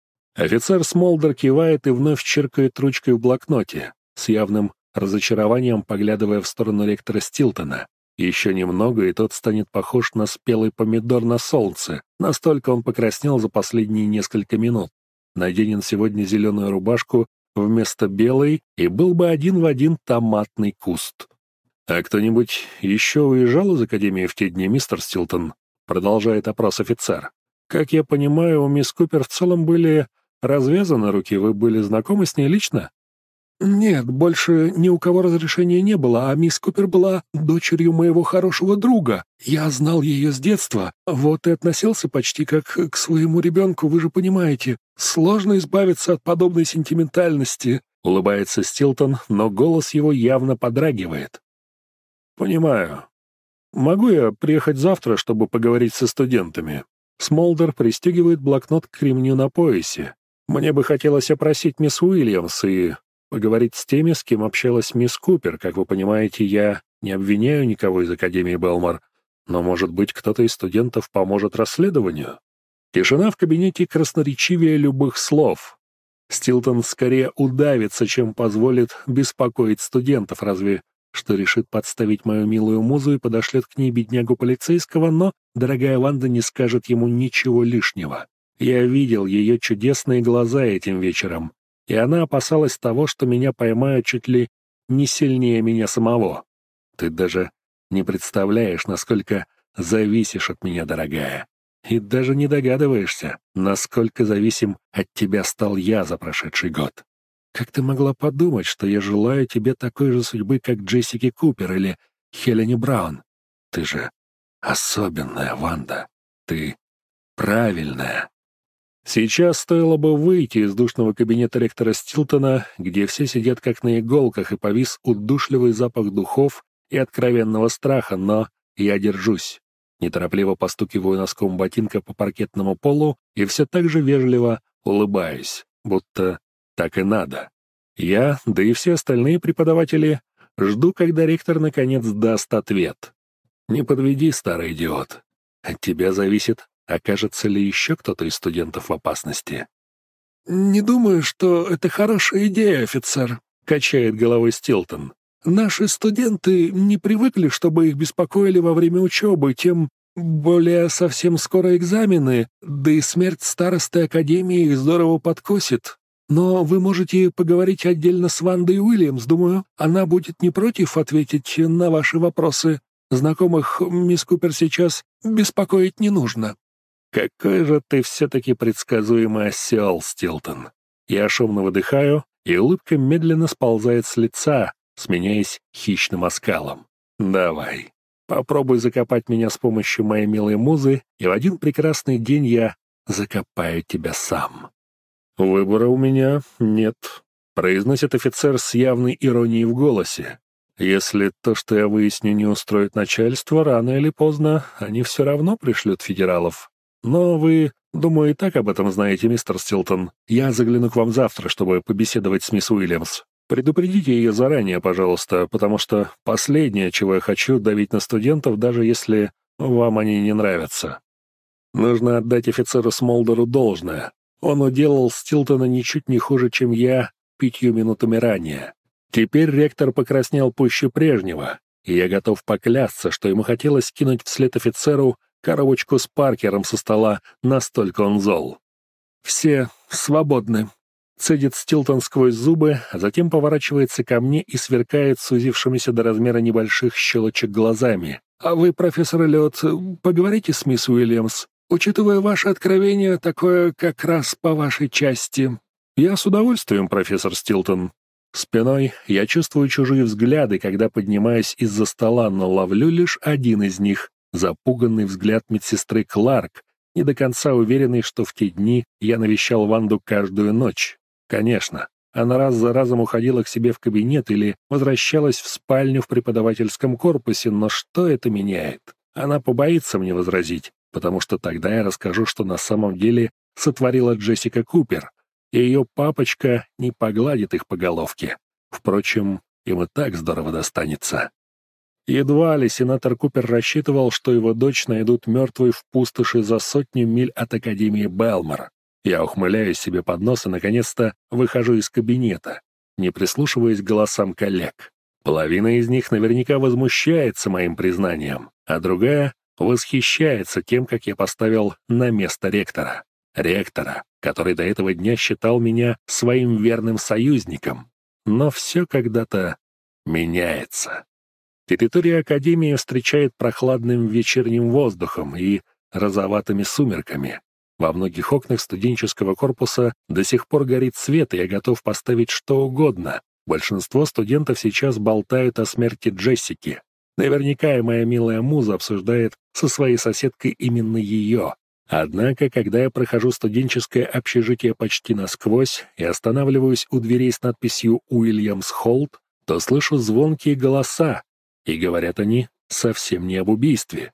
Офицер Смолдер кивает и вновь черкает ручкой в блокноте, с явным разочарованием поглядывая в сторону ректора Стилтона. Еще немного, и тот станет похож на спелый помидор на солнце, настолько он покраснел за последние несколько минут. Наденен сегодня зеленую рубашку вместо белой, и был бы один в один томатный куст. «А кто-нибудь еще уезжал из академии в те дни, мистер Стилтон?» Продолжает опрос офицер. «Как я понимаю, у мисс Купер в целом были развязаны руки. Вы были знакомы с ней лично?» «Нет, больше ни у кого разрешения не было, а мисс Купер была дочерью моего хорошего друга. Я знал ее с детства, вот и относился почти как к своему ребенку, вы же понимаете. Сложно избавиться от подобной сентиментальности», — улыбается Стилтон, но голос его явно подрагивает. «Понимаю. Могу я приехать завтра, чтобы поговорить со студентами?» Смолдер пристегивает блокнот к ремню на поясе. «Мне бы хотелось опросить мисс Уильямс и поговорить с теми, с кем общалась мисс Купер. Как вы понимаете, я не обвиняю никого из Академии Белмар, но, может быть, кто-то из студентов поможет расследованию?» Тишина в кабинете красноречивее любых слов. Стилтон скорее удавится, чем позволит беспокоить студентов, разве что решит подставить мою милую музу и подошлет к ней беднягу полицейского, но дорогая Ванда не скажет ему ничего лишнего. Я видел ее чудесные глаза этим вечером, и она опасалась того, что меня поймают чуть ли не сильнее меня самого. Ты даже не представляешь, насколько зависишь от меня, дорогая. И даже не догадываешься, насколько зависим от тебя стал я за прошедший год. Как ты могла подумать, что я желаю тебе такой же судьбы, как Джессике Купер или Хелене Браун? Ты же особенная, Ванда. Ты правильная. Сейчас стоило бы выйти из душного кабинета ректора Стилтона, где все сидят как на иголках, и повис удушливый запах духов и откровенного страха, но я держусь. Неторопливо постукиваю носком ботинка по паркетному полу и все так же вежливо улыбаюсь, будто так и надо. Я, да и все остальные преподаватели, жду, когда ректор наконец даст ответ. Не подведи, старый идиот. От тебя зависит, окажется ли еще кто-то из студентов в опасности. «Не думаю, что это хорошая идея, офицер», — качает головой Стилтон. «Наши студенты не привыкли, чтобы их беспокоили во время учебы, тем более совсем скоро экзамены, да и смерть старосты Академии их здорово подкосит. Но вы можете поговорить отдельно с Вандой Уильямс, думаю, она будет не против ответить на ваши вопросы. Знакомых мисс Купер сейчас беспокоить не нужно». «Какой же ты все-таки предсказуемый осел, Стилтон!» Я шумно выдыхаю, и улыбка медленно сползает с лица, сменяясь хищным оскалом. «Давай, попробуй закопать меня с помощью моей милой музы, и в один прекрасный день я закопаю тебя сам». «Выбора у меня нет», — произносит офицер с явной иронией в голосе. «Если то, что я выясню, не устроит начальство, рано или поздно они все равно пришлют федералов. Но вы, думаю, и так об этом знаете, мистер Стилтон. Я загляну к вам завтра, чтобы побеседовать с мисс Уильямс. Предупредите ее заранее, пожалуйста, потому что последнее, чего я хочу, давить на студентов, даже если вам они не нравятся». Нужно отдать офицеру Смолдеру должное. Он уделал Стилтона ничуть не хуже, чем я 5 минутами ранее. Теперь ректор покраснел пуще прежнего, и я готов поклясться, что ему хотелось кинуть вслед офицеру коробочку с Паркером со стола, настолько он зол. «Все свободны», Цедит Стилтон сквозь зубы, а затем поворачивается ко мне и сверкает сузившимися до размера небольших щелочек глазами. «А вы, профессор Эллиот, поговорите с мисс Уильямс? Учитывая ваше откровение, такое как раз по вашей части». «Я с удовольствием, профессор Стилтон». Спиной я чувствую чужие взгляды, когда поднимаюсь из-за стола, но ловлю лишь один из них — запуганный взгляд медсестры Кларк, не до конца уверенный, что в те дни я навещал Ванду каждую ночь. Конечно, она раз за разом уходила к себе в кабинет или возвращалась в спальню в преподавательском корпусе, но что это меняет? Она побоится мне возразить, потому что тогда я расскажу, что на самом деле сотворила Джессика Купер, и ее папочка не погладит их по головке. Впрочем, им и так здорово достанется. Едва ли сенатор Купер рассчитывал, что его дочь найдут мертвой в пустоши за 100 миль от Академии Белмор. Я ухмыляюсь себе под нос и, наконец-то, выхожу из кабинета, не прислушиваясь к голосам коллег. Половина из них наверняка возмущается моим признанием, а другая восхищается тем, как я поставил на место ректора. Ректора, который до этого дня считал меня своим верным союзником. Но все когда-то меняется. Территория Академии встречает прохладным вечерним воздухом и розоватыми сумерками. Во многих окнах студенческого корпуса до сих пор горит свет, и я готов поставить что угодно. Большинство студентов сейчас болтают о смерти Джессики. Наверняка и моя милая муза обсуждает со своей соседкой именно ее. Однако, когда я прохожу студенческое общежитие почти насквозь и останавливаюсь у дверей с надписью «Уильямс Холт», то слышу звонкие голоса, и говорят они совсем не об убийстве.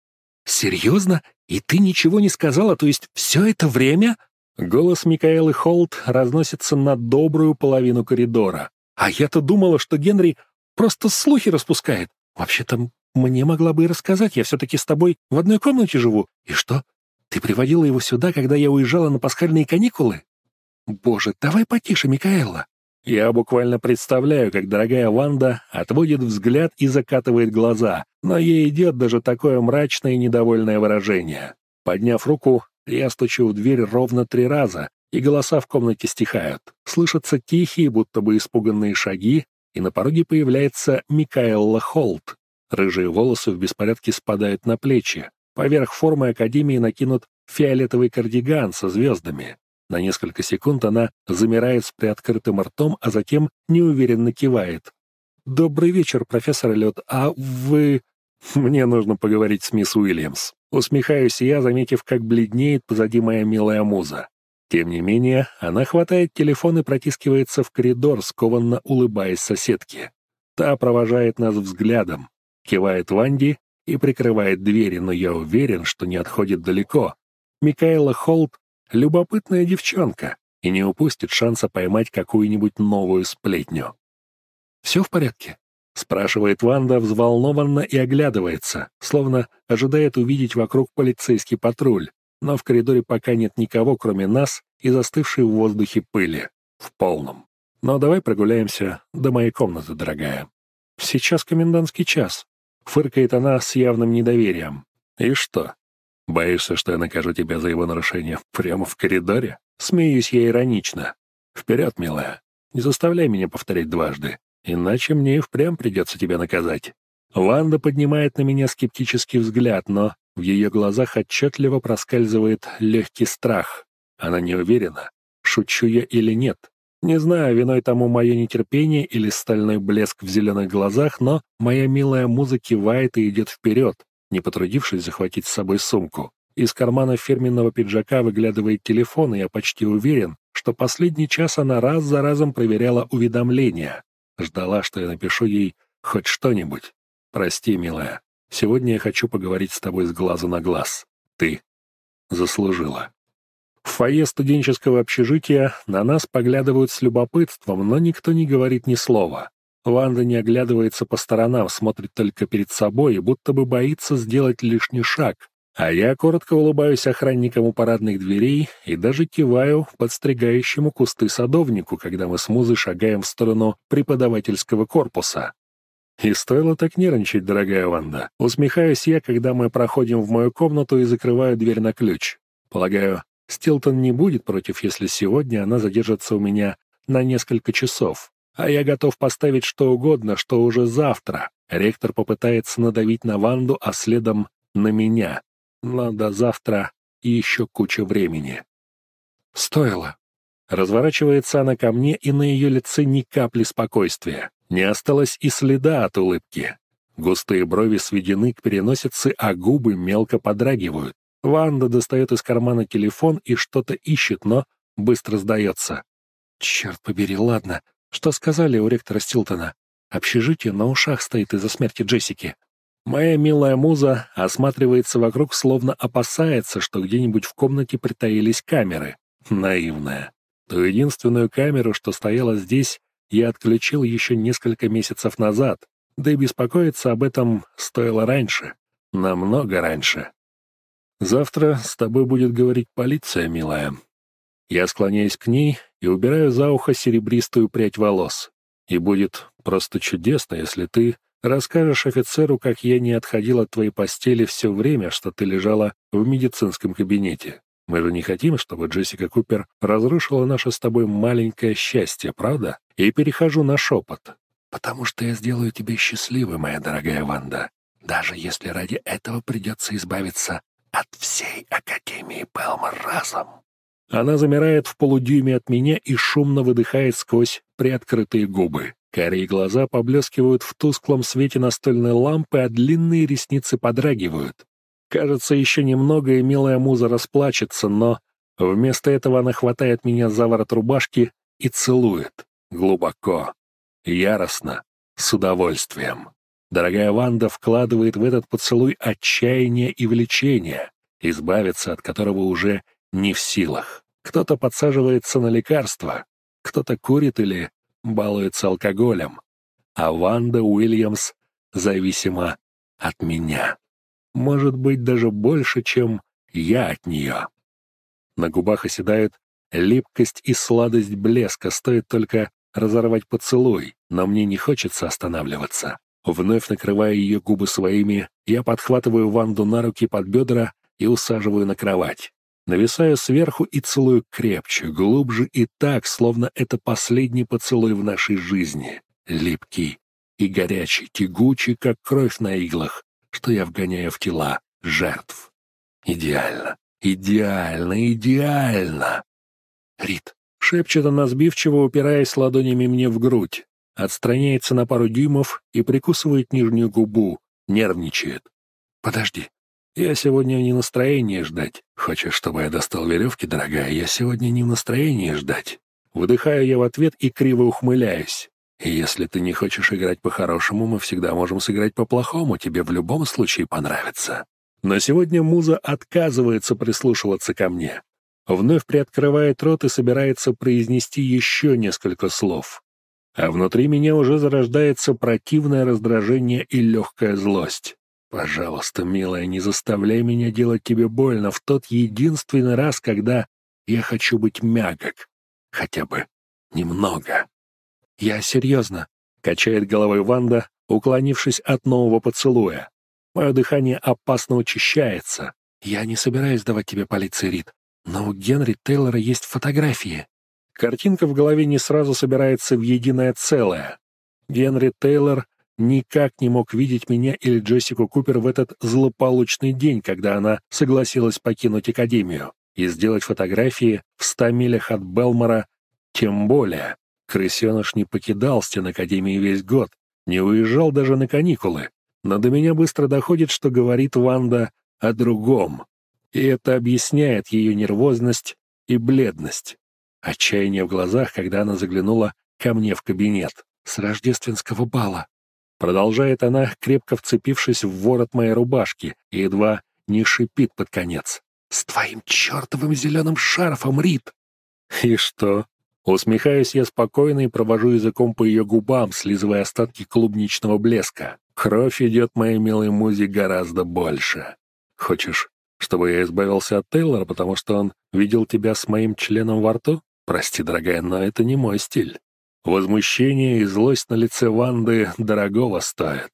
«Серьезно? И ты ничего не сказала, то есть все это время?» Голос Микаэлы Холт разносится на добрую половину коридора. «А я-то думала, что Генри просто слухи распускает. Вообще-то мне могла бы и рассказать, я все-таки с тобой в одной комнате живу. И что? Ты приводила его сюда, когда я уезжала на пасхальные каникулы? Боже, давай потише, Микаэла». Я буквально представляю, как дорогая Ванда отводит взгляд и закатывает глаза, но ей идет даже такое мрачное и недовольное выражение. Подняв руку, я стучу в дверь ровно 3 раза, и голоса в комнате стихают. Слышатся тихие, будто бы испуганные шаги, и на пороге появляется Микаэла Холт. Рыжие волосы в беспорядке спадают на плечи. Поверх формы Академии накинут фиолетовый кардиган со звездами. На несколько секунд она замирает с приоткрытым ртом, а затем неуверенно кивает. «Добрый вечер, профессор Эллиот. А вы...» «Мне нужно поговорить с мисс Уильямс». Усмехаюсь я, заметив, как бледнеет позади моя милая муза. Тем не менее, она хватает телефон и протискивается в коридор, скованно улыбаясь соседке. Та провожает нас взглядом, кивает Ванде и прикрывает двери, но я уверен, что не отходит далеко. Микаэла Холт — любопытная девчонка и не упустит шанса поймать какую-нибудь новую сплетню. «Все в порядке?» — спрашивает Ванда взволнованно и оглядывается, словно ожидает увидеть вокруг полицейский патруль, но в коридоре пока нет никого, кроме нас и застывшей в воздухе пыли. В полном. Но давай прогуляемся до моей комнаты, дорогая. Сейчас комендантский час. Фыркает она с явным недоверием. И что? Боишься, что я накажу тебя за его нарушение прямо в коридоре? Смеюсь я иронично. Вперед, милая. Не заставляй меня повторять дважды, иначе мне и впрямь придется тебя наказать. Ванда поднимает на меня скептический взгляд, но в ее глазах отчетливо проскальзывает легкий страх. Она не уверена, шучу я или нет. Не знаю, виной тому мое нетерпение или стальной блеск в зеленых глазах, но моя милая муза кивает и идет вперед, не потрудившись захватить с собой сумку. Из кармана фирменного пиджака выглядывает телефон, и я почти уверен, что последний час она раз за разом проверяла уведомления. Ждала, что я напишу ей хоть что-нибудь. «Прости, милая, сегодня я хочу поговорить с тобой с глазу на глаз. Ты заслужила». В фойе студенческого общежития на нас поглядывают с любопытством, но никто не говорит ни слова. Ванда не оглядывается по сторонам, смотрит только перед собой и будто бы боится сделать лишний шаг. А я коротко улыбаюсь охранникам у парадных дверей и даже киваю подстригающему кусты садовнику, когда мы с музой шагаем в сторону преподавательского корпуса. И стоило так нервничать, дорогая Ванда. Усмехаюсь я, когда мы проходим в мою комнату и закрываю дверь на ключ. Полагаю, Стилтон не будет против, если сегодня она задержится у меня на несколько часов. А я готов поставить что угодно, что уже завтра ректор попытается надавить на Ванду, а следом на меня. Но до завтра еще куча времени. Стоило. Разворачивается она ко мне, и на ее лице ни капли спокойствия. Не осталось и следа от улыбки. Густые брови сведены к переносице, а губы мелко подрагивают. Ванда достает из кармана телефон и что-то ищет, но быстро сдается. Черт побери, ладно. Что сказали у ректора Стилтона? Общежитие на ушах стоит из-за смерти Джессики. Моя милая муза осматривается вокруг, словно опасается, что где-нибудь в комнате притаились камеры. Наивная. Ту единственную камеру, что стояла здесь, я отключил еще несколько месяцев назад, да и беспокоиться об этом стоило раньше. Намного раньше. Завтра с тобой будет говорить полиция, милая. Я склоняюсь к ней и убираю за ухо серебристую прядь волос. И будет просто чудесно, если ты расскажешь офицеру, как я не отходил от твоей постели все время, что ты лежала в медицинском кабинете. Мы же не хотим, чтобы Джессика Купер разрушила наше с тобой маленькое счастье, правда? И перехожу на шепот. Потому что я сделаю тебя счастливой, моя дорогая Ванда. Даже если ради этого придется избавиться от всей Академии Белмор разом. Она замирает в полудюйме от меня и шумно выдыхает сквозь приоткрытые губы. Карие глаза поблескивают в тусклом свете настольной лампы, а длинные ресницы подрагивают. Кажется, еще немного, и милая муза расплачется, но вместо этого она хватает меня за ворот рубашки и целует. Глубоко, яростно, с удовольствием. Дорогая Ванда вкладывает в этот поцелуй отчаяние и влечение, избавиться от которого уже не в силах. Кто-то подсаживается на лекарства, кто-то курит или балуется алкоголем, а Ванда Уильямс зависима от меня. Может быть, даже больше, чем я от нее. На губах оседают липкость и сладость блеска, стоит только разорвать поцелуй, но мне не хочется останавливаться. Вновь накрывая ее губы своими, я подхватываю Ванду на руки под бедра и усаживаю на кровать. Нависаю сверху и целую крепче, глубже и так, словно это последний поцелуй в нашей жизни. Липкий и горячий, тягучий, как кровь на иглах, что я вгоняю в тела жертв. Идеально, идеально, идеально. Рит, шепчет она сбивчиво, упираясь ладонями мне в грудь, отстраняется на пару дюймов и прикусывает нижнюю губу, нервничает. Подожди, я сегодня не в настроении ждать. Хочешь, чтобы я достал веревки, дорогая? Я сегодня не в настроении ждать. Выдыхаю я в ответ и криво ухмыляюсь. И если ты не хочешь играть по-хорошему, мы всегда можем сыграть по-плохому, тебе в любом случае понравится. Но сегодня муза отказывается прислушиваться ко мне. Вновь приоткрывает рот и собирается произнести еще несколько слов. А внутри меня уже зарождается противное раздражение и легкая злость. Пожалуйста, милая, не заставляй меня делать тебе больно в тот единственный раз, когда я хочу быть мягок. Хотя бы немного. «Я серьезно», — качает головой Ванда, уклонившись от нового поцелуя. Мое дыхание опасно учащается. «Я не собираюсь давать тебе полиции, Рит, но у Генри Тейлора есть фотографии». Картинка в голове не сразу собирается в единое целое. Генри Тейлор никак не мог видеть меня или Джессику Купер в этот злополучный день, когда она согласилась покинуть Академию, и сделать фотографии в 100 милях от Белмора тем более. Крысеныш не покидал стен Академии весь год, не уезжал даже на каникулы. Но до меня быстро доходит, что говорит Ванда о другом. И это объясняет ее нервозность и бледность. Отчаяние в глазах, когда она заглянула ко мне в кабинет. «С рождественского бала», — продолжает она, крепко вцепившись в ворот моей рубашки, и едва не шипит под конец. «С твоим чертовым зеленым шарфом, Рит!» «И что?» Усмехаюсь я спокойно и провожу языком по ее губам, слизывая остатки клубничного блеска. Кровь идет моей милой музе гораздо больше. Хочешь, чтобы я избавился от Тейлора, потому что он видел тебя с моим членом во рту? Прости, дорогая, но это не мой стиль. Возмущение и злость на лице Ванды дорогого стоят.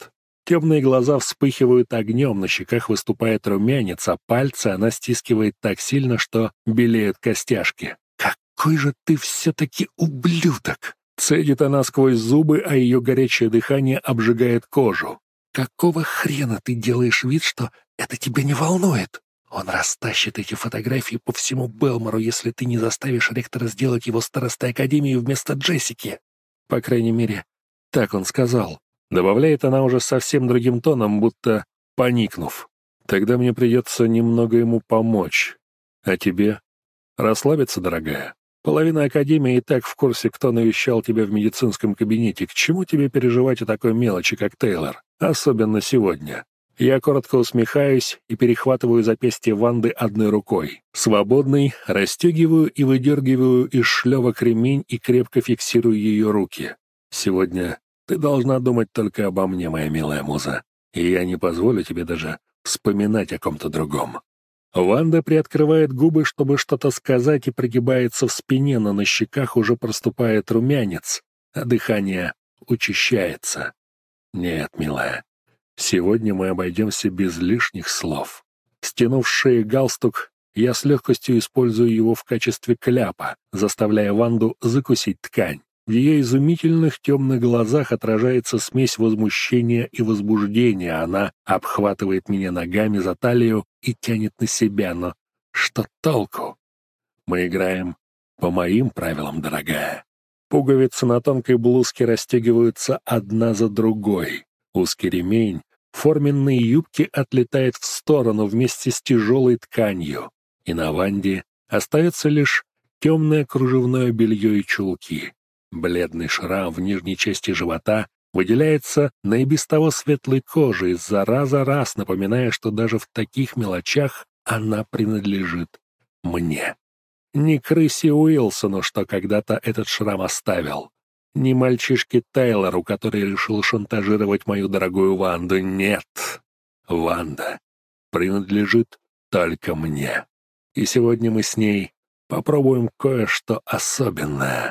Темные глаза вспыхивают огнем, на щеках выступает румянец, а пальцы она стискивает так сильно, что белеют костяшки. «Какой же ты все-таки ублюдок!» Цедит она сквозь зубы, а ее горячее дыхание обжигает кожу. «Какого хрена ты делаешь вид, что это тебя не волнует? Он растащит эти фотографии по всему Белмору, если ты не заставишь ректора сделать его старостой академии вместо Джессики». По крайней мере, так он сказал. Добавляет она уже совсем другим тоном, будто поникнув. «Тогда мне придется немного ему помочь. А тебе? Расслабиться, дорогая? Половина академии и так в курсе, кто навещал тебя в медицинском кабинете. К чему тебе переживать о такой мелочи, как Тейлор? Особенно сегодня». Я коротко усмехаюсь и перехватываю запястье Ванды одной рукой. Свободной расстегиваю и выдергиваю из шлевок ремень и крепко фиксирую ее руки. «Сегодня ты должна думать только обо мне, моя милая муза, и я не позволю тебе даже вспоминать о ком-то другом». Ванда приоткрывает губы, чтобы что-то сказать, и прогибается в спине, но на щеках уже проступает румянец, а дыхание учащается. «Нет, милая, сегодня мы обойдемся без лишних слов». Стянув с шеи галстук, я с легкостью использую его в качестве кляпа, заставляя Ванду закусить ткань. В ее изумительных темных глазах отражается смесь возмущения и возбуждения. Она обхватывает меня ногами за талию и тянет на себя, но что толку? Мы играем по моим правилам, дорогая. Пуговицы на тонкой блузке расстегиваются одна за другой. Узкий ремень форменной юбки отлетает в сторону вместе с тяжелой тканью, и на Ванде остается лишь темное кружевное белье и чулки. Бледный шрам в нижней части живота выделяется на и без того светлой коже, из-за раз напоминая, что даже в таких мелочах она принадлежит мне. Не крысе Уилсону, что когда-то этот шрам оставил. Не мальчишке Тейлору, который решил шантажировать мою дорогую Ванду. Нет, Ванда принадлежит только мне. И сегодня мы с ней попробуем кое-что особенное.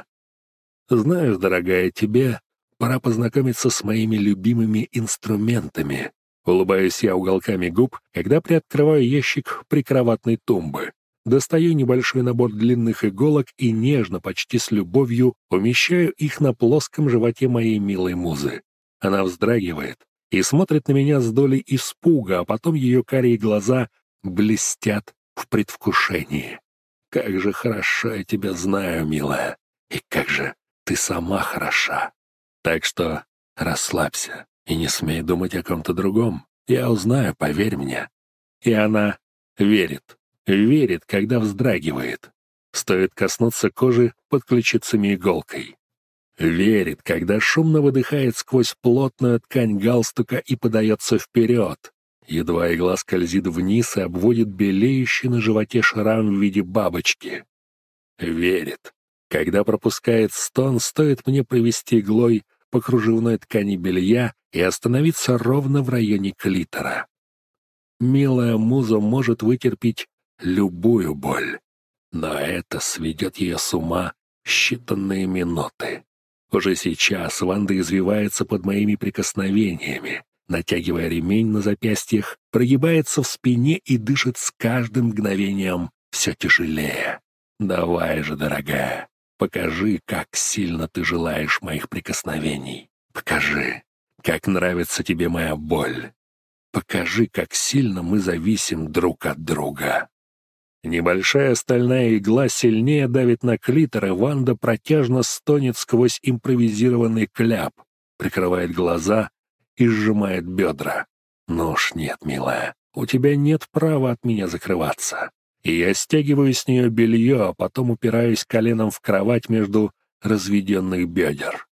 Знаю, дорогая, тебе пора познакомиться с моими любимыми инструментами. Улыбаюсь я уголками губ, когда приоткрываю ящик прикроватной тумбы. Достаю небольшой набор длинных иголок и нежно, почти с любовью, умещаю их на плоском животе моей милой музы. Она вздрагивает и смотрит на меня с долей испуга, а потом ее карие глаза блестят в предвкушении. «Как же хорошо я тебя знаю, милая, и как же ты сама хороша. Так что расслабься и не смей думать о ком-то другом. Я узнаю, поверь мне». И она верит, когда вздрагивает. Стоит коснуться кожи под ключицами иголкой. Верит, когда шумно выдыхает сквозь плотную ткань галстука и подается вперед. Едва игла скользит вниз и обводит белеющий на животе шрам в виде бабочки. Верит, когда пропускает стон, стоит мне провести иглой по кружевной ткани белья и остановиться ровно в районе клитора. Милая муза может вытерпеть любую боль, но это сведет ее с ума в считанные минуты. Уже сейчас Ванда извивается под моими прикосновениями, натягивая ремень на запястьях, прогибается в спине и дышит с каждым мгновением все тяжелее. «Давай же, дорогая, покажи, как сильно ты желаешь моих прикосновений. Покажи, как нравится тебе моя боль. Покажи, как сильно мы зависим друг от друга». Небольшая стальная игла сильнее давит на клитор, и Ванда протяжно стонет сквозь импровизированный кляп, прикрывает глаза и сжимает бедра. «Ну уж нет, милая, у тебя нет права от меня закрываться». И я стягиваю с нее белье, а потом упираюсь коленом в кровать между разведенных бедер.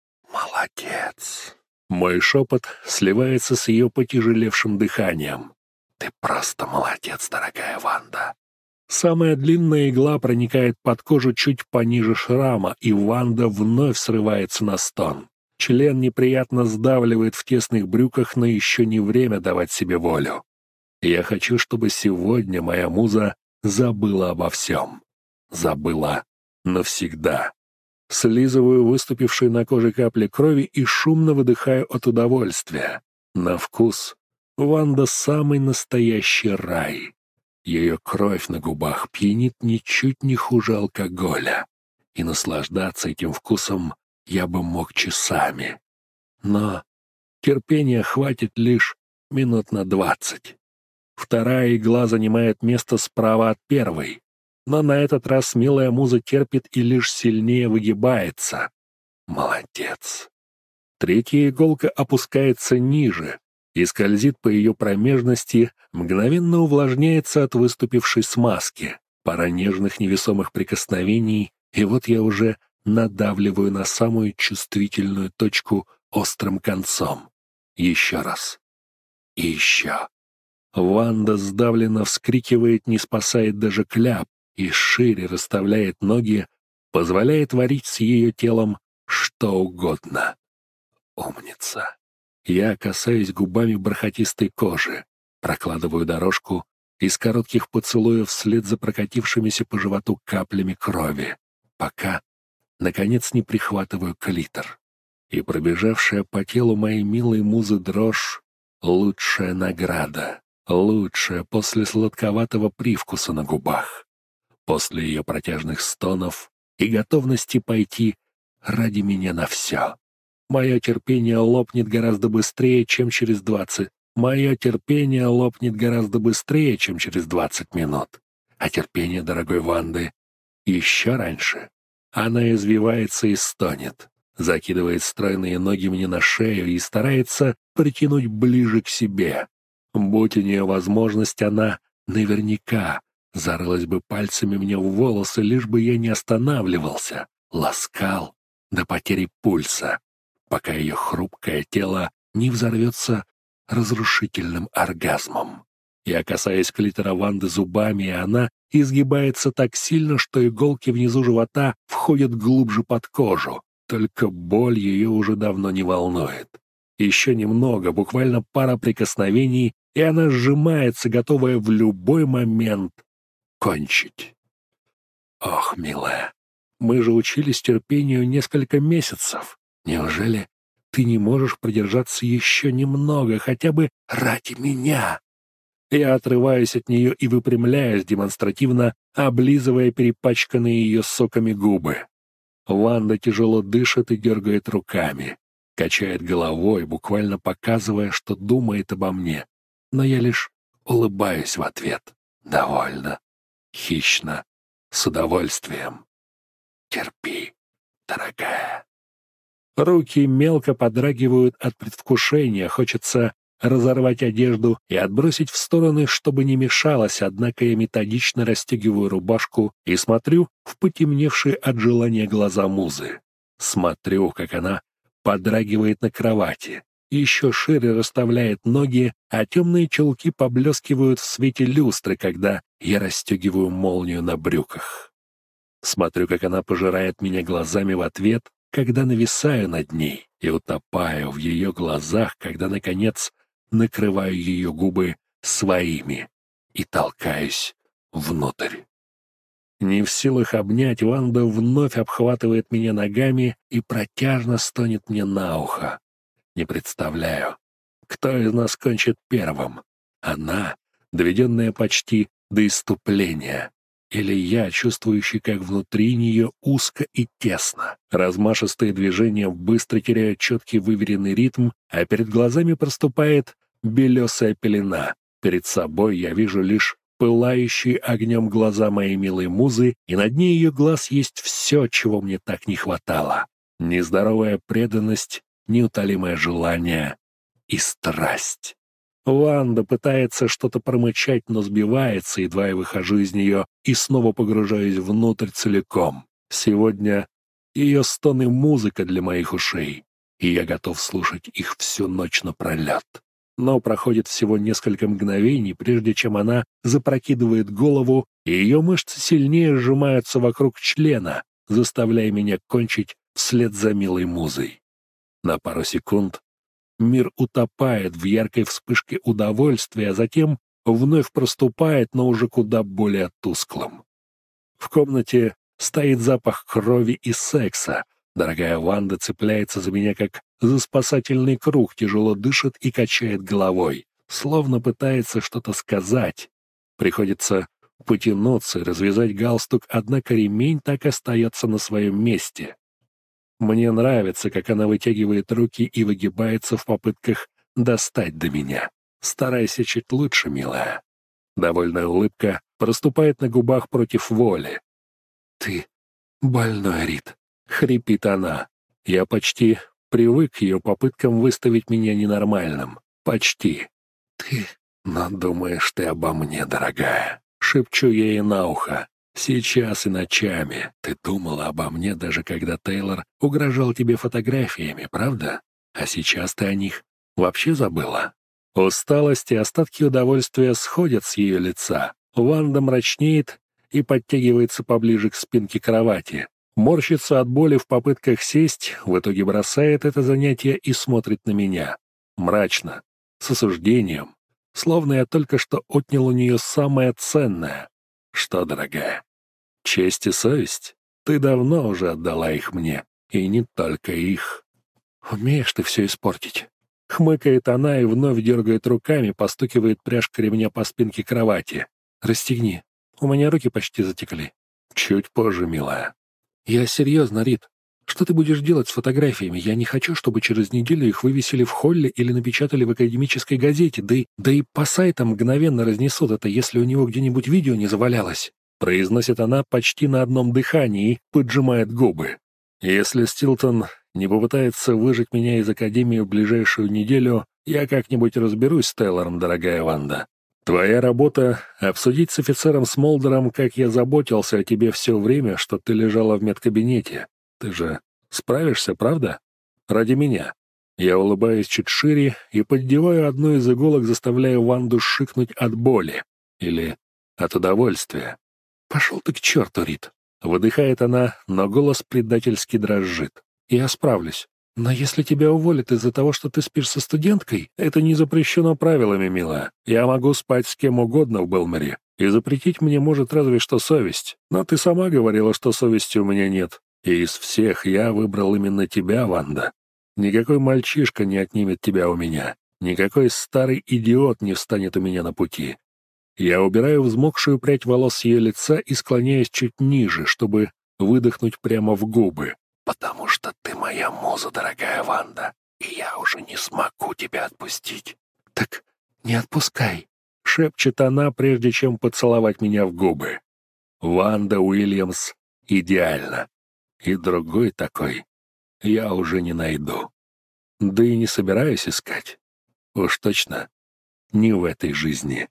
«Молодец!» Мой шепот сливается с ее потяжелевшим дыханием. «Ты просто молодец, дорогая Ванда!» Самая длинная игла проникает под кожу чуть пониже шрама, и Ванда вновь срывается на стон. Член неприятно сдавливает в тесных брюках, но еще не время давать себе волю. Я хочу, чтобы сегодня моя муза забыла обо всем. Забыла навсегда. Слизываю выступившие на коже капли крови и шумно выдыхаю от удовольствия. На вкус Ванда самый настоящий рай. Ее кровь на губах пьянит ничуть не хуже алкоголя, и наслаждаться этим вкусом я бы мог часами. Но терпения хватит лишь минут на 20. Вторая игла занимает место справа от первой, но на этот раз милая муза терпит и лишь сильнее выгибается. Молодец. Третья иголка опускается ниже и скользит по ее промежности, мгновенно увлажняется от выступившей смазки. Пара нежных невесомых прикосновений, и вот я уже надавливаю на самую чувствительную точку острым концом. Еще раз. И еще. Ванда сдавленно вскрикивает, не спасает даже кляп, и шире расставляет ноги, позволяет варить с ее телом что угодно. Умница. Я касаюсь губами бархатистой кожи, прокладываю дорожку из коротких поцелуев вслед за прокатившимися по животу каплями крови, пока, наконец, не прихватываю клитор. И пробежавшая по телу моей милой музы дрожь — лучшая награда, лучшая после сладковатого привкуса на губах, после ее протяжных стонов и готовности пойти ради меня на все. Мое терпение лопнет гораздо быстрее, чем через 20. Мое терпение лопнет гораздо быстрее, чем через 20 минут. А терпение дорогой Ванды еще раньше. Она извивается и стонет, закидывает стройные ноги мне на шею и старается притянуть ближе к себе. Будь у нее возможность, она наверняка зарылась бы пальцами мне в волосы, лишь бы я не останавливался, ласкал до потери пульса, пока ее хрупкое тело не взорвется разрушительным оргазмом. Я касаюсь клитора Ванды зубами, и она изгибается так сильно, что иголки внизу живота входят глубже под кожу. Только боль ее уже давно не волнует. Еще немного, буквально пара прикосновений, и она сжимается, готовая в любой момент кончить. Ох, милая, мы же учились терпению несколько месяцев. Неужели ты не можешь продержаться еще немного, хотя бы ради меня? Я отрываюсь от нее и выпрямляюсь, демонстративно облизывая перепачканные ее соками губы. Ванда тяжело дышит и дергает руками, качает головой, буквально показывая, что думает обо мне. Но я лишь улыбаюсь в ответ. Довольно, хищно, с удовольствием. Терпи, дорогая. Руки мелко подрагивают от предвкушения, хочется разорвать одежду и отбросить в стороны, чтобы не мешалось, однако я методично расстегиваю рубашку и смотрю в потемневшие от желания глаза музы. Смотрю, как она подрагивает на кровати, еще шире расставляет ноги, а темные чулки поблескивают в свете люстры, когда я расстегиваю молнию на брюках. Смотрю, как она пожирает меня глазами в ответ, когда нависаю над ней, и утопаю в ее глазах, когда, наконец, накрываю ее губы своими и толкаюсь внутрь. Не в силах обнять, Ванда вновь обхватывает меня ногами и протяжно стонет мне на ухо. Не представляю, кто из нас кончит первым. Она, доведенная почти до исступления, или я, чувствующий, как внутри нее узко и тесно. Размашистые движения быстро теряют четкий выверенный ритм, а перед глазами проступает белесая пелена. Перед собой я вижу лишь пылающие огнем глаза моей милой музы, и на дне ее глаз есть все, чего мне так не хватало. Нездоровая преданность, неутолимое желание и страсть. Ванда пытается что-то промычать, но сбивается, едва я выхожу из нее и снова погружаюсь внутрь целиком. Сегодня ее стоны — музыка для моих ушей, и я готов слушать их всю ночь напролет. Но проходит всего несколько мгновений, прежде чем она запрокидывает голову, и ее мышцы сильнее сжимаются вокруг члена, заставляя меня кончить вслед за милой музой. На пару секунд мир утопает в яркой вспышке удовольствия, а затем вновь проступает, но уже куда более тусклым. В комнате стоит запах крови и секса. Дорогая Ванда цепляется за меня, как за спасательный круг, тяжело дышит и качает головой, словно пытается что-то сказать. Приходится потянуться и развязать галстук, однако ремень так остается на своем месте. Мне нравится, как она вытягивает руки и выгибается в попытках достать до меня. Старайся чуть лучше, милая. Довольная улыбка проступает на губах против воли. «Ты больной, Рит», — хрипит она. Я почти привык к ее попыткам выставить меня ненормальным. Почти. «Ты надумаешь ты обо мне, дорогая», — шепчу я ей на ухо. «Сейчас и ночами ты думала обо мне, даже когда Тейлор угрожал тебе фотографиями, правда? А сейчас ты о них вообще забыла?» Усталость и остатки удовольствия сходят с ее лица. Ванда мрачнеет и подтягивается поближе к спинке кровати. Морщится от боли в попытках сесть, в итоге бросает это занятие и смотрит на меня. Мрачно, с осуждением, словно я только что отнял у нее самое ценное. Что, дорогая, честь и совесть? Ты давно уже отдала их мне, и не только их. Умеешь ты все испортить. Хмыкает она и вновь дергает руками, постукивает пряжка ремня по спинке кровати. «Расстегни. У меня руки почти затекли». «Чуть позже, милая». «Я серьезно, Рит. Что ты будешь делать с фотографиями? Я не хочу, чтобы через неделю их вывесили в холле или напечатали в академической газете, да и по сайтам мгновенно разнесут это, если у него где-нибудь видео не завалялось». Произносит она почти на одном дыхании и поджимает губы. «Если Стилтон не попытается выжить меня из Академии в ближайшую неделю, я как-нибудь разберусь с Тейлором, дорогая Ванда. Твоя работа — обсудить с офицером Смолдером, как я заботился о тебе все время, что ты лежала в медкабинете. Ты же справишься, правда? Ради меня». Я улыбаюсь чуть шире и поддеваю одну из иголок, заставляя Ванду шикнуть от боли. Или от удовольствия. «Пошел ты к черту, Рит!» Выдыхает она, но голос предательски дрожит. «Я справлюсь. Но если тебя уволят из-за того, что ты спишь со студенткой, это не запрещено правилами, милая. Я могу спать с кем угодно в Белмэре, и запретить мне может разве что совесть. Но ты сама говорила, что совести у меня нет. И из всех я выбрал именно тебя, Ванда. Никакой мальчишка не отнимет тебя у меня. Никакой старый идиот не встанет у меня на пути». Я убираю взмокшую прядь волос с ее лица и склоняюсь чуть ниже, чтобы выдохнуть прямо в губы. «Потому что ты моя муза, дорогая Ванда, и я уже не смогу тебя отпустить». «Так не отпускай», — шепчет она, прежде чем поцеловать меня в губы. Ванда Уильямс идеальна. И другой такой я уже не найду. Да и не собираюсь искать. Уж точно не в этой жизни.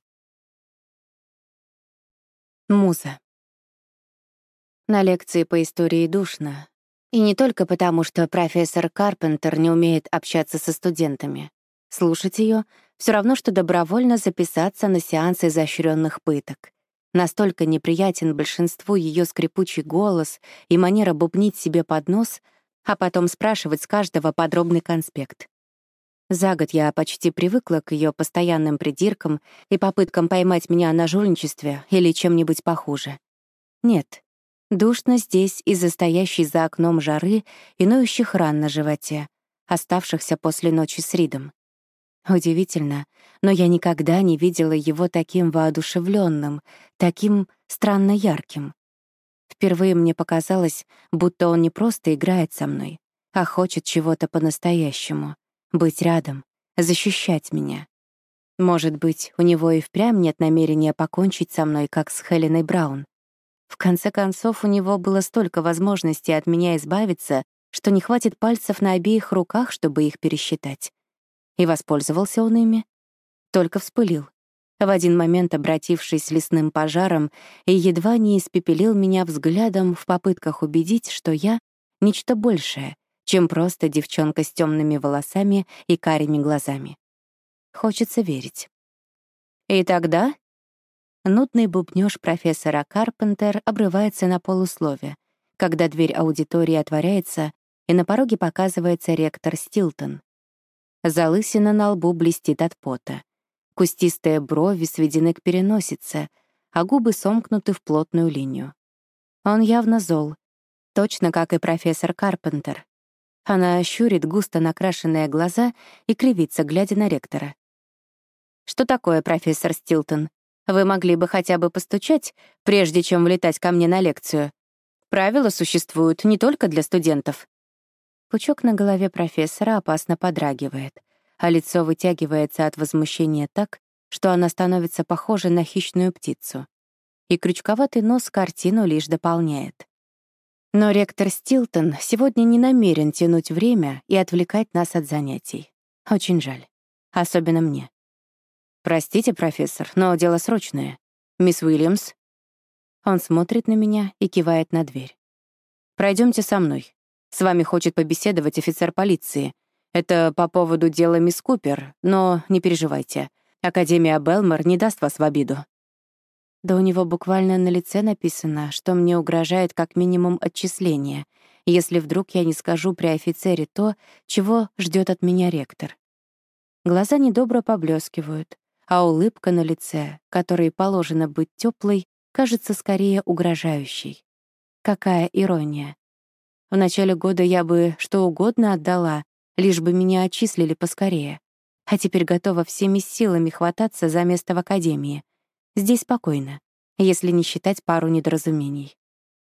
Муза. На лекции по истории душно. И не только потому, что профессор Карпентер не умеет общаться со студентами. Слушать ее все равно, что добровольно записаться на сеанс изощренных пыток. Настолько неприятен большинству ее скрипучий голос и манера бубнить себе под нос, а потом спрашивать с каждого подробный конспект. За год я почти привыкла к ее постоянным придиркам и попыткам поймать меня на жульничестве или чем-нибудь похуже. Нет, душно здесь из-за стоящей за окном жары и ноющих ран на животе, оставшихся после ночи с Ридом. Удивительно, но я никогда не видела его таким воодушевленным, таким странно ярким. Впервые мне показалось, будто он не просто играет со мной, а хочет чего-то по-настоящему. Быть рядом, защищать меня. Может быть, у него и впрямь нет намерения покончить со мной, как с Хеленой Браун. В конце концов, у него было столько возможностей от меня избавиться, что не хватит пальцев на обеих руках, чтобы их пересчитать. И воспользовался он ими. Только вспылил, в один момент обратившись лесным пожаром, и едва не испепелил меня взглядом в попытках убедить, что я — нечто большее, чем просто девчонка с темными волосами и карими глазами. Хочется верить. И тогда нудный бубнёж профессора Карпентер обрывается на полуслове, когда дверь аудитории отворяется, и на пороге показывается ректор Стилтон. Залысина на лбу блестит от пота. Кустистые брови сведены к переносице, а губы сомкнуты в плотную линию. Он явно зол, точно как и профессор Карпентер. Она щурит густо накрашенные глаза и кривится, глядя на ректора. «Что такое, профессор Стилтон? Вы могли бы хотя бы постучать, прежде чем влетать ко мне на лекцию? Правила существуют не только для студентов». Пучок на голове профессора опасно подрагивает, а лицо вытягивается от возмущения так, что она становится похожа на хищную птицу. И крючковатый нос картину лишь дополняет. Но ректор Стилтон сегодня не намерен тянуть время и отвлекать нас от занятий. Очень жаль. Особенно мне. «Простите, профессор, но дело срочное. Мисс Уильямс?» Он смотрит на меня и кивает на дверь. «Пройдемте со мной. С вами хочет побеседовать офицер полиции. Это по поводу дела мисс Купер, но не переживайте. Академия Белмор не даст вас в обиду». Да у него буквально на лице написано, что мне угрожает как минимум отчисление, если вдруг я не скажу при офицере то, чего ждет от меня ректор. Глаза недобро поблескивают, а улыбка на лице, которой положено быть теплой, кажется скорее угрожающей. Какая ирония. В начале года я бы что угодно отдала, лишь бы меня отчислили поскорее, а теперь готова всеми силами хвататься за место в академии. Здесь спокойно, если не считать пару недоразумений.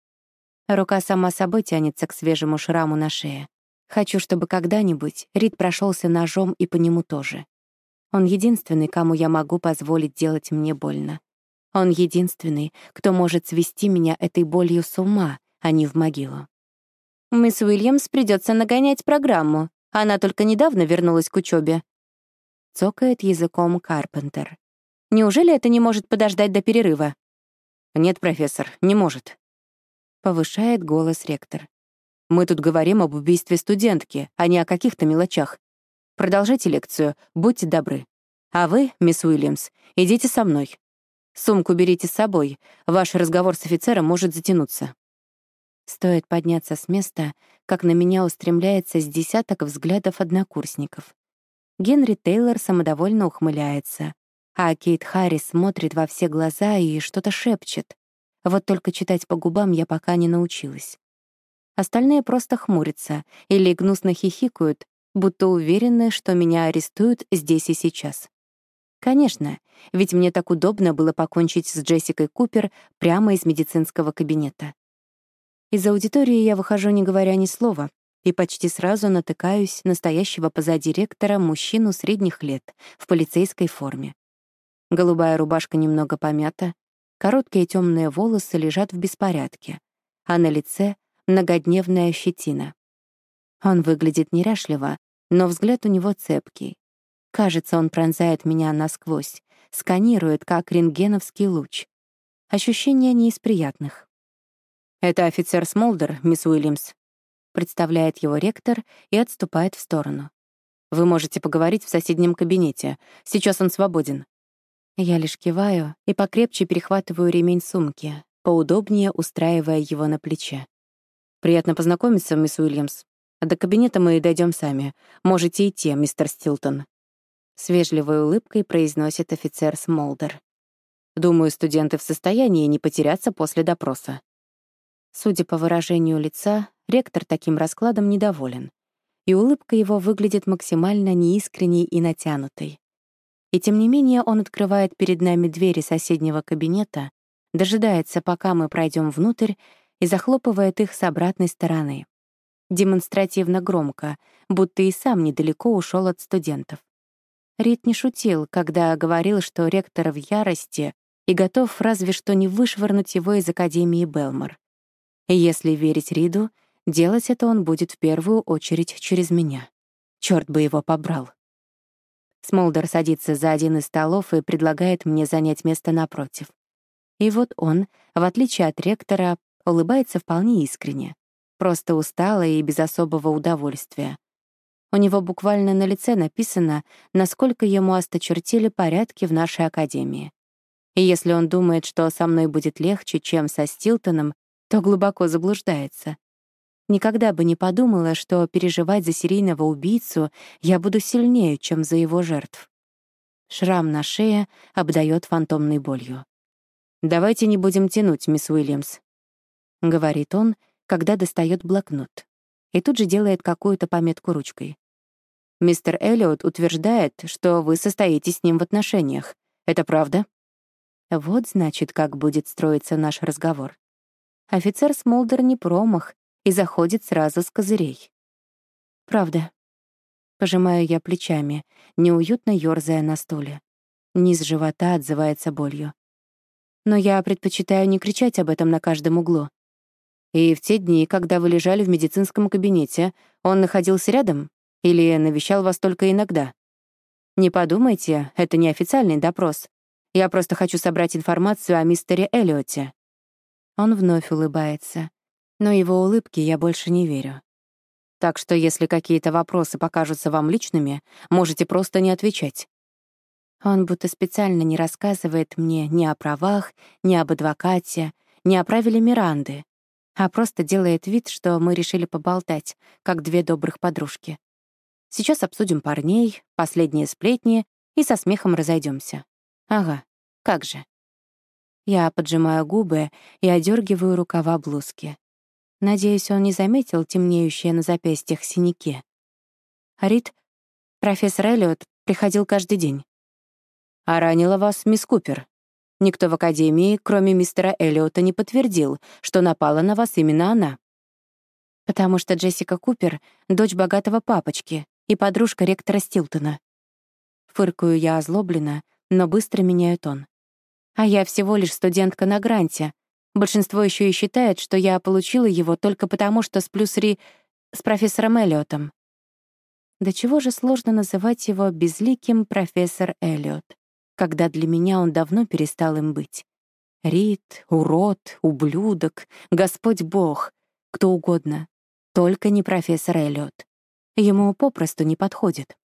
Рука сама собой тянется к свежему шраму на шее. Хочу, чтобы когда-нибудь Рид прошелся ножом и по нему тоже. Он единственный, кому я могу позволить делать мне больно. Он единственный, кто может свести меня этой болью с ума, а не в могилу. «Мисс Уильямс придется нагонять программу. Она только недавно вернулась к учебе. Цокает языком Карпентер. «Неужели это не может подождать до перерыва?» «Нет, профессор, не может», — повышает голос ректор. «Мы тут говорим об убийстве студентки, а не о каких-то мелочах. Продолжайте лекцию, будьте добры. А вы, мисс Уильямс, идите со мной. Сумку берите с собой, ваш разговор с офицером может затянуться». Стоит подняться с места, как на меня устремляется с десяток взглядов однокурсников. Генри Тейлор самодовольно ухмыляется, а Кейт Харрис смотрит во все глаза и что-то шепчет. Вот только читать по губам я пока не научилась. Остальные просто хмурятся или гнусно хихикают, будто уверены, что меня арестуют здесь и сейчас. Конечно, ведь мне так удобно было покончить с Джессикой Купер прямо из медицинского кабинета. Из аудитории я выхожу, не говоря ни слова, и почти сразу натыкаюсь на стоящего позади ректора мужчину средних лет в полицейской форме. Голубая рубашка немного помята, короткие темные волосы лежат в беспорядке, а на лице многодневная щетина. Он выглядит неряшливо, но взгляд у него цепкий. Кажется, он пронзает меня насквозь, сканирует, как рентгеновский луч. Ощущения не из приятных. «Это офицер Смолдер, мисс Уильямс», — представляет его ректор и отступает в сторону. «Вы можете поговорить в соседнем кабинете. Сейчас он свободен». Я лишь киваю и покрепче перехватываю ремень сумки, поудобнее устраивая его на плече. «Приятно познакомиться, мисс Уильямс. До кабинета мы дойдем сами. Можете идти, мистер Стилтон». С вежливой улыбкой произносит офицер Смолдер. «Думаю, студенты в состоянии не потеряться после допроса». Судя по выражению лица, ректор таким раскладом недоволен, и улыбка его выглядит максимально неискренней и натянутой. И тем не менее он открывает перед нами двери соседнего кабинета, дожидается, пока мы пройдем внутрь, и захлопывает их с обратной стороны. Демонстративно громко, будто и сам недалеко ушел от студентов. Рид не шутил, когда говорил, что ректор в ярости и готов разве что не вышвырнуть его из Академии Белмор. И если верить Риду, делать это он будет в первую очередь через меня. Чёрт бы его побрал. Смолдер садится за один из столов и предлагает мне занять место напротив. И вот он, в отличие от ректора, улыбается вполне искренне, просто устало и без особого удовольствия. У него буквально на лице написано, насколько ему осточертели порядки в нашей академии. И если он думает, что со мной будет легче, чем со Стилтоном, то глубоко заблуждается. Никогда бы не подумала, что переживать за серийного убийцу я буду сильнее, чем за его жертв. Шрам на шее обдаёт фантомной болью. «Давайте не будем тянуть, мисс Уильямс», — говорит он, когда достаёт блокнот. и тут же делает какую-то пометку ручкой. «Мистер Эллиот утверждает, что вы состоите с ним в отношениях. Это правда?» Вот, значит, как будет строиться наш разговор. Офицер Смолдер не промах и заходит сразу с козырей. «Правда». Пожимаю я плечами, неуютно ёрзая на стуле. Низ живота отзывается болью. Но я предпочитаю не кричать об этом на каждом углу. И в те дни, когда вы лежали в медицинском кабинете, он находился рядом или навещал вас только иногда? Не подумайте, это не официальный допрос. Я просто хочу собрать информацию о мистере Эллиоте. Он вновь улыбается, но его улыбке я больше не верю. Так что если какие-то вопросы покажутся вам личными, можете просто не отвечать. Он будто специально не рассказывает мне ни о правах, ни об адвокате, ни о правиле Миранды, а просто делает вид, что мы решили поболтать, как две добрых подружки. Сейчас обсудим парней, последние сплетни и со смехом разойдемся. Ага, как же. Я поджимаю губы и одергиваю рукава блузки. Надеюсь, он не заметил темнеющие на запястьях синяки. Рид, профессор Эллиот, приходил каждый день. А ранила вас мисс Купер. Никто в академии, кроме мистера Эллиота, не подтвердил, что напала на вас именно она. Потому что Джессика Купер — дочь богатого папочки и подружка ректора Стилтона. Фыркаю я озлобленно, но быстро меняю тон. А я всего лишь студентка на гранте. Большинство еще и считает, что я получила его только потому, что сплю с профессором Эллиотом. До чего же сложно называть его безликим профессор Эллиот, когда для меня он давно перестал им быть. Рид, урод, ублюдок, Господь Бог, кто угодно, только не профессор Эллиот. Ему попросту не подходит.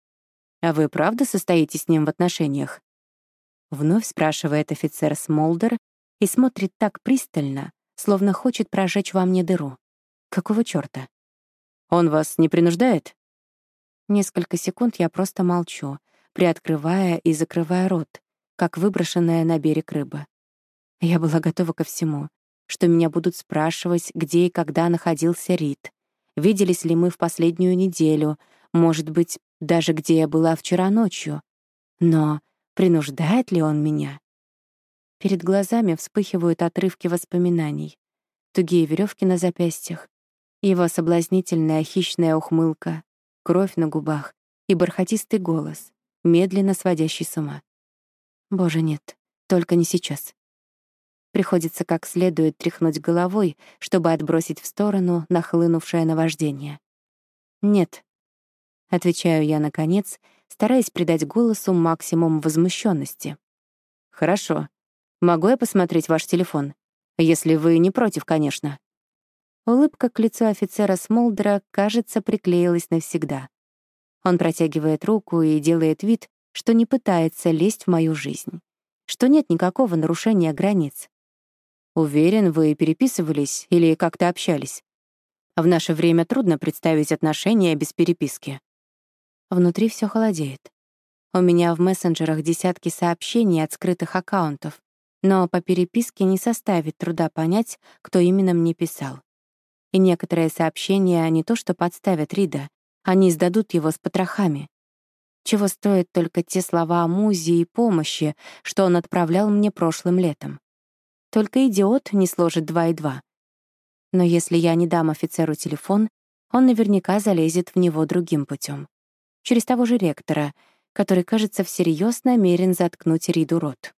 «А вы правда состоите с ним в отношениях?» Вновь спрашивает офицер Смолдер и смотрит так пристально, словно хочет прожечь во мне дыру. Какого чёрта? Он вас не принуждает? Несколько секунд я просто молчу, приоткрывая и закрывая рот, как выброшенная на берег рыба. Я была готова ко всему, что меня будут спрашивать, где и когда находился Рид, виделись ли мы в последнюю неделю, может быть, даже где я была вчера ночью. Но принуждает ли он меня? Перед глазами вспыхивают отрывки воспоминаний, тугие веревки на запястьях, его соблазнительная хищная ухмылка, кровь на губах и бархатистый голос, медленно сводящий с ума. Боже, нет, только не сейчас. Приходится как следует тряхнуть головой, чтобы отбросить в сторону нахлынувшее наваждение. «Нет», — отвечаю я наконец, стараясь придать голосу максимум возмущенности. «Хорошо. Могу я посмотреть ваш телефон? Если вы не против, конечно». Улыбка к лицу офицера Смолдера, кажется, приклеилась навсегда. Он протягивает руку и делает вид, что не пытается лезть в мою жизнь, что нет никакого нарушения границ. Уверен, вы переписывались или как-то общались. В наше время трудно представить отношения без переписки. Внутри все холодеет. У меня в мессенджерах десятки сообщений от скрытых аккаунтов, но по переписке не составит труда понять, кто именно мне писал. И некоторые сообщения не то что подставят Рида, они сдадут его с потрохами. Чего стоят только те слова о музе и помощи, что он отправлял мне прошлым летом. Только идиот не сложит 2 и 2. Но если я не дам офицеру телефон, он наверняка залезет в него другим путем, через того же ректора, который, кажется, всерьез намерен заткнуть Риду рот.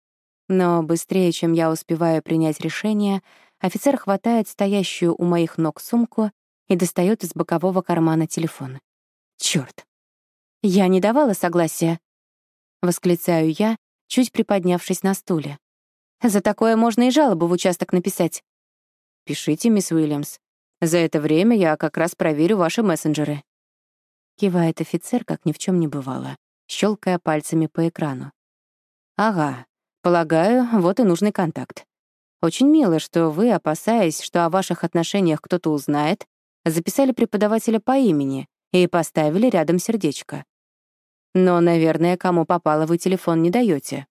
Но быстрее, чем я успеваю принять решение, офицер хватает стоящую у моих ног сумку и достает из бокового кармана телефон. Чёрт! Я не давала согласия, восклицаю я, чуть приподнявшись на стуле. За такое можно и жалобу в участок написать. Пишите, мисс Уильямс. За это время я как раз проверю ваши мессенджеры. Кивает офицер, как ни в чем не бывало, щелкая пальцами по экрану. Ага, полагаю, вот и нужный контакт. Очень мило, что вы, опасаясь, что о ваших отношениях кто-то узнает, записали преподавателя по имени и поставили рядом сердечко. Но, наверное, кому попало, вы телефон не даете.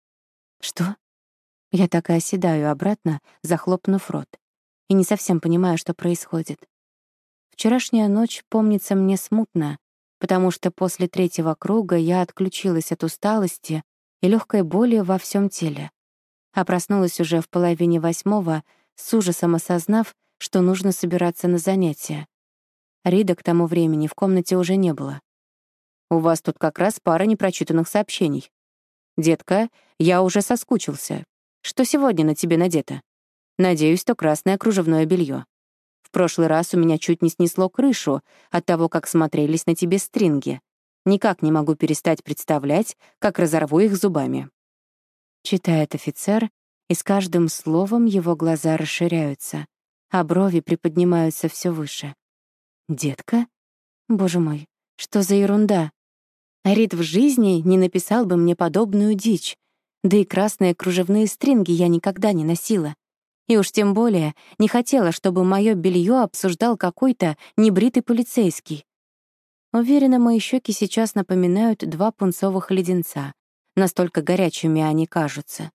Что? Я так и оседаю обратно, захлопнув рот, и не совсем понимаю, что происходит. Вчерашняя ночь помнится мне смутно, потому что после третьего круга я отключилась от усталости и легкой боли во всем теле, а проснулась уже в половине восьмого, с ужасом осознав, что нужно собираться на занятия. Рида к тому времени в комнате уже не было. «У вас тут как раз пара непрочитанных сообщений. Детка, я уже соскучился. Что сегодня на тебе надето? Надеюсь, то красное кружевное белье. В прошлый раз у меня чуть не снесло крышу от того, как смотрелись на тебе стринги. Никак не могу перестать представлять, как разорву их зубами». Читает офицер, и с каждым словом его глаза расширяются, а брови приподнимаются все выше. «Детка? Боже мой, что за ерунда? Рид в жизни не написал бы мне подобную дичь, да и красные кружевные стринги я никогда не носила. И уж тем более не хотела, чтобы мое белье обсуждал какой-то небритый полицейский. Уверена, мои щеки сейчас напоминают два пунцовых леденца. Настолько горячими они кажутся.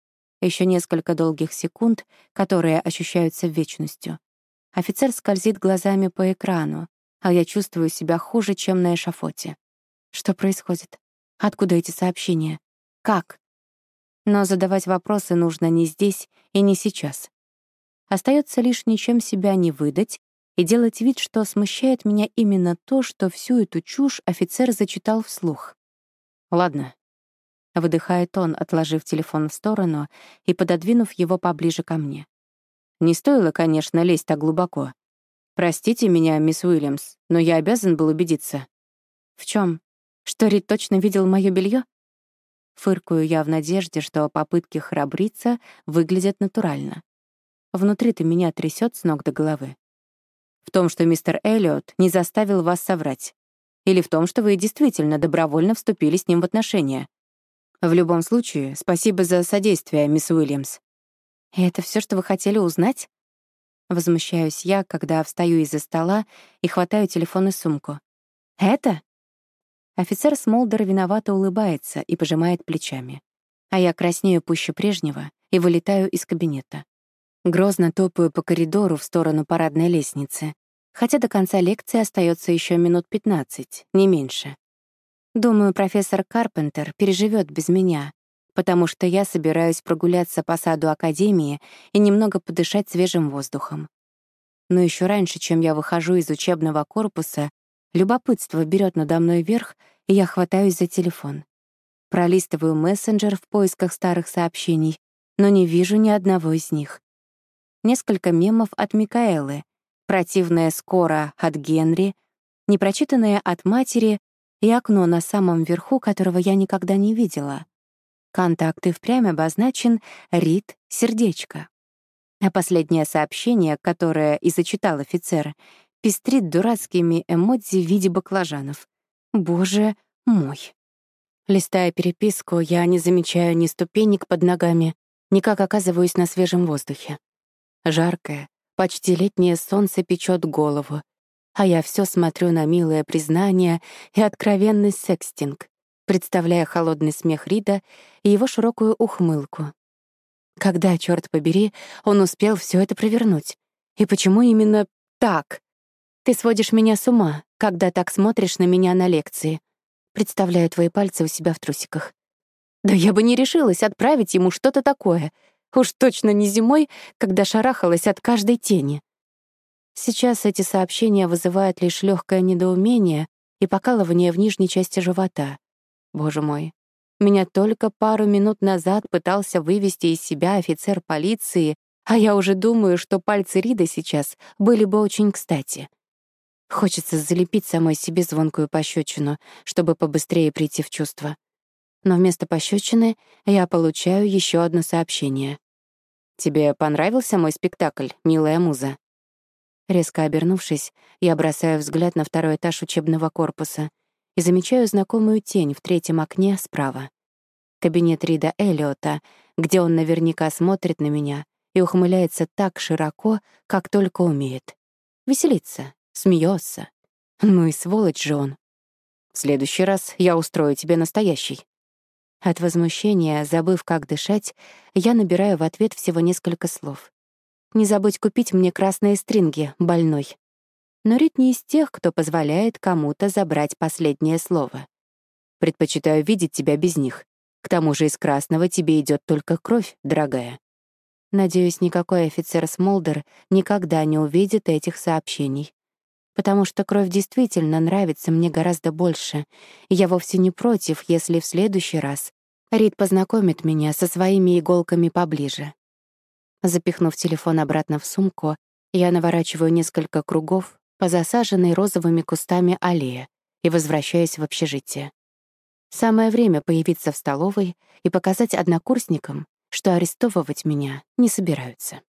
Еще несколько долгих секунд, которые ощущаются вечностью. Офицер скользит глазами по экрану, а я чувствую себя хуже, чем на эшафоте. Что происходит? Откуда эти сообщения? Как? Но задавать вопросы нужно не здесь и не сейчас. Остается лишь ничем себя не выдать и делать вид, что смущает меня именно то, что всю эту чушь офицер зачитал вслух. «Ладно», — выдыхает он, отложив телефон в сторону и пододвинув его поближе ко мне. «Не стоило, конечно, лезть так глубоко. Простите меня, мисс Уильямс, но я обязан был убедиться». «В чем? Что Рид точно видел моё белье?» Фыркаю я в надежде, что попытки храбриться выглядят натурально. Внутри-то меня трясет с ног до головы. В том, что мистер Эллиот не заставил вас соврать. Или в том, что вы действительно добровольно вступили с ним в отношения. В любом случае, спасибо за содействие, мисс Уильямс. И это все, что вы хотели узнать? Возмущаюсь я, когда встаю из-за стола и хватаю телефон и сумку. Это? Офицер Смолдер виновато улыбается и пожимает плечами. А я краснею пуще прежнего и вылетаю из кабинета. Грозно топаю по коридору в сторону парадной лестницы, хотя до конца лекции остается еще минут 15, не меньше. Думаю, профессор Карпентер переживет без меня, потому что я собираюсь прогуляться по саду Академии и немного подышать свежим воздухом. Но еще раньше, чем я выхожу из учебного корпуса, любопытство берет надо мной верх, и я хватаюсь за телефон. Пролистываю мессенджер в поисках старых сообщений, но не вижу ни одного из них. Несколько мемов от Микаэлы, противная скоро от Генри, непрочитанное от матери и окно на самом верху, которого я никогда не видела. Контакт и впрямь обозначен «Рид, сердечко». А последнее сообщение, которое и зачитал офицер, пестрит дурацкими эмодзи в виде баклажанов. Боже мой. Листая переписку, я не замечаю ни ступенек под ногами, ни как оказываюсь на свежем воздухе. Жаркое, почти летнее солнце печет голову, а я все смотрю на милое признание и откровенный секстинг, представляя холодный смех Рида и его широкую ухмылку. Когда, черт побери, он успел все это провернуть? И почему именно так? Ты сводишь меня с ума, когда так смотришь на меня на лекции. Представляю твои пальцы у себя в трусиках. Да я бы не решилась отправить ему что-то такое. Уж точно не зимой, когда шарахалась от каждой тени. Сейчас эти сообщения вызывают лишь легкое недоумение и покалывание в нижней части живота. Боже мой. Меня только пару минут назад пытался вывести из себя офицер полиции, а я уже думаю, что пальцы Рида сейчас были бы очень кстати. Хочется залепить самой себе звонкую пощечину, чтобы побыстрее прийти в чувство. Но вместо пощечины я получаю еще одно сообщение. «Тебе понравился мой спектакль, милая муза?» Резко обернувшись, я бросаю взгляд на второй этаж учебного корпуса и замечаю знакомую тень в третьем окне справа. Кабинет Рида Эллиота, где он наверняка смотрит на меня и ухмыляется так широко, как только умеет. Веселится, смеется. Ну и сволочь же он. В следующий раз я устрою тебе настоящий. От возмущения, забыв, как дышать, я набираю в ответ всего несколько слов. «Не забудь купить мне красные стринги, больной». Но Рид не из тех, кто позволяет кому-то забрать последнее слово. Предпочитаю видеть тебя без них. К тому же из красного тебе идет только кровь, дорогая. Надеюсь, никакой офицер Смолдер никогда не увидит этих сообщений. Потому что кровь действительно нравится мне гораздо больше, и я вовсе не против, если в следующий раз Рид познакомит меня со своими иголками поближе. Запихнув телефон обратно в сумку, я наворачиваю несколько кругов по засаженной розовыми кустами аллее и возвращаюсь в общежитие. Самое время появиться в столовой и показать однокурсникам, что арестовывать меня не собираются.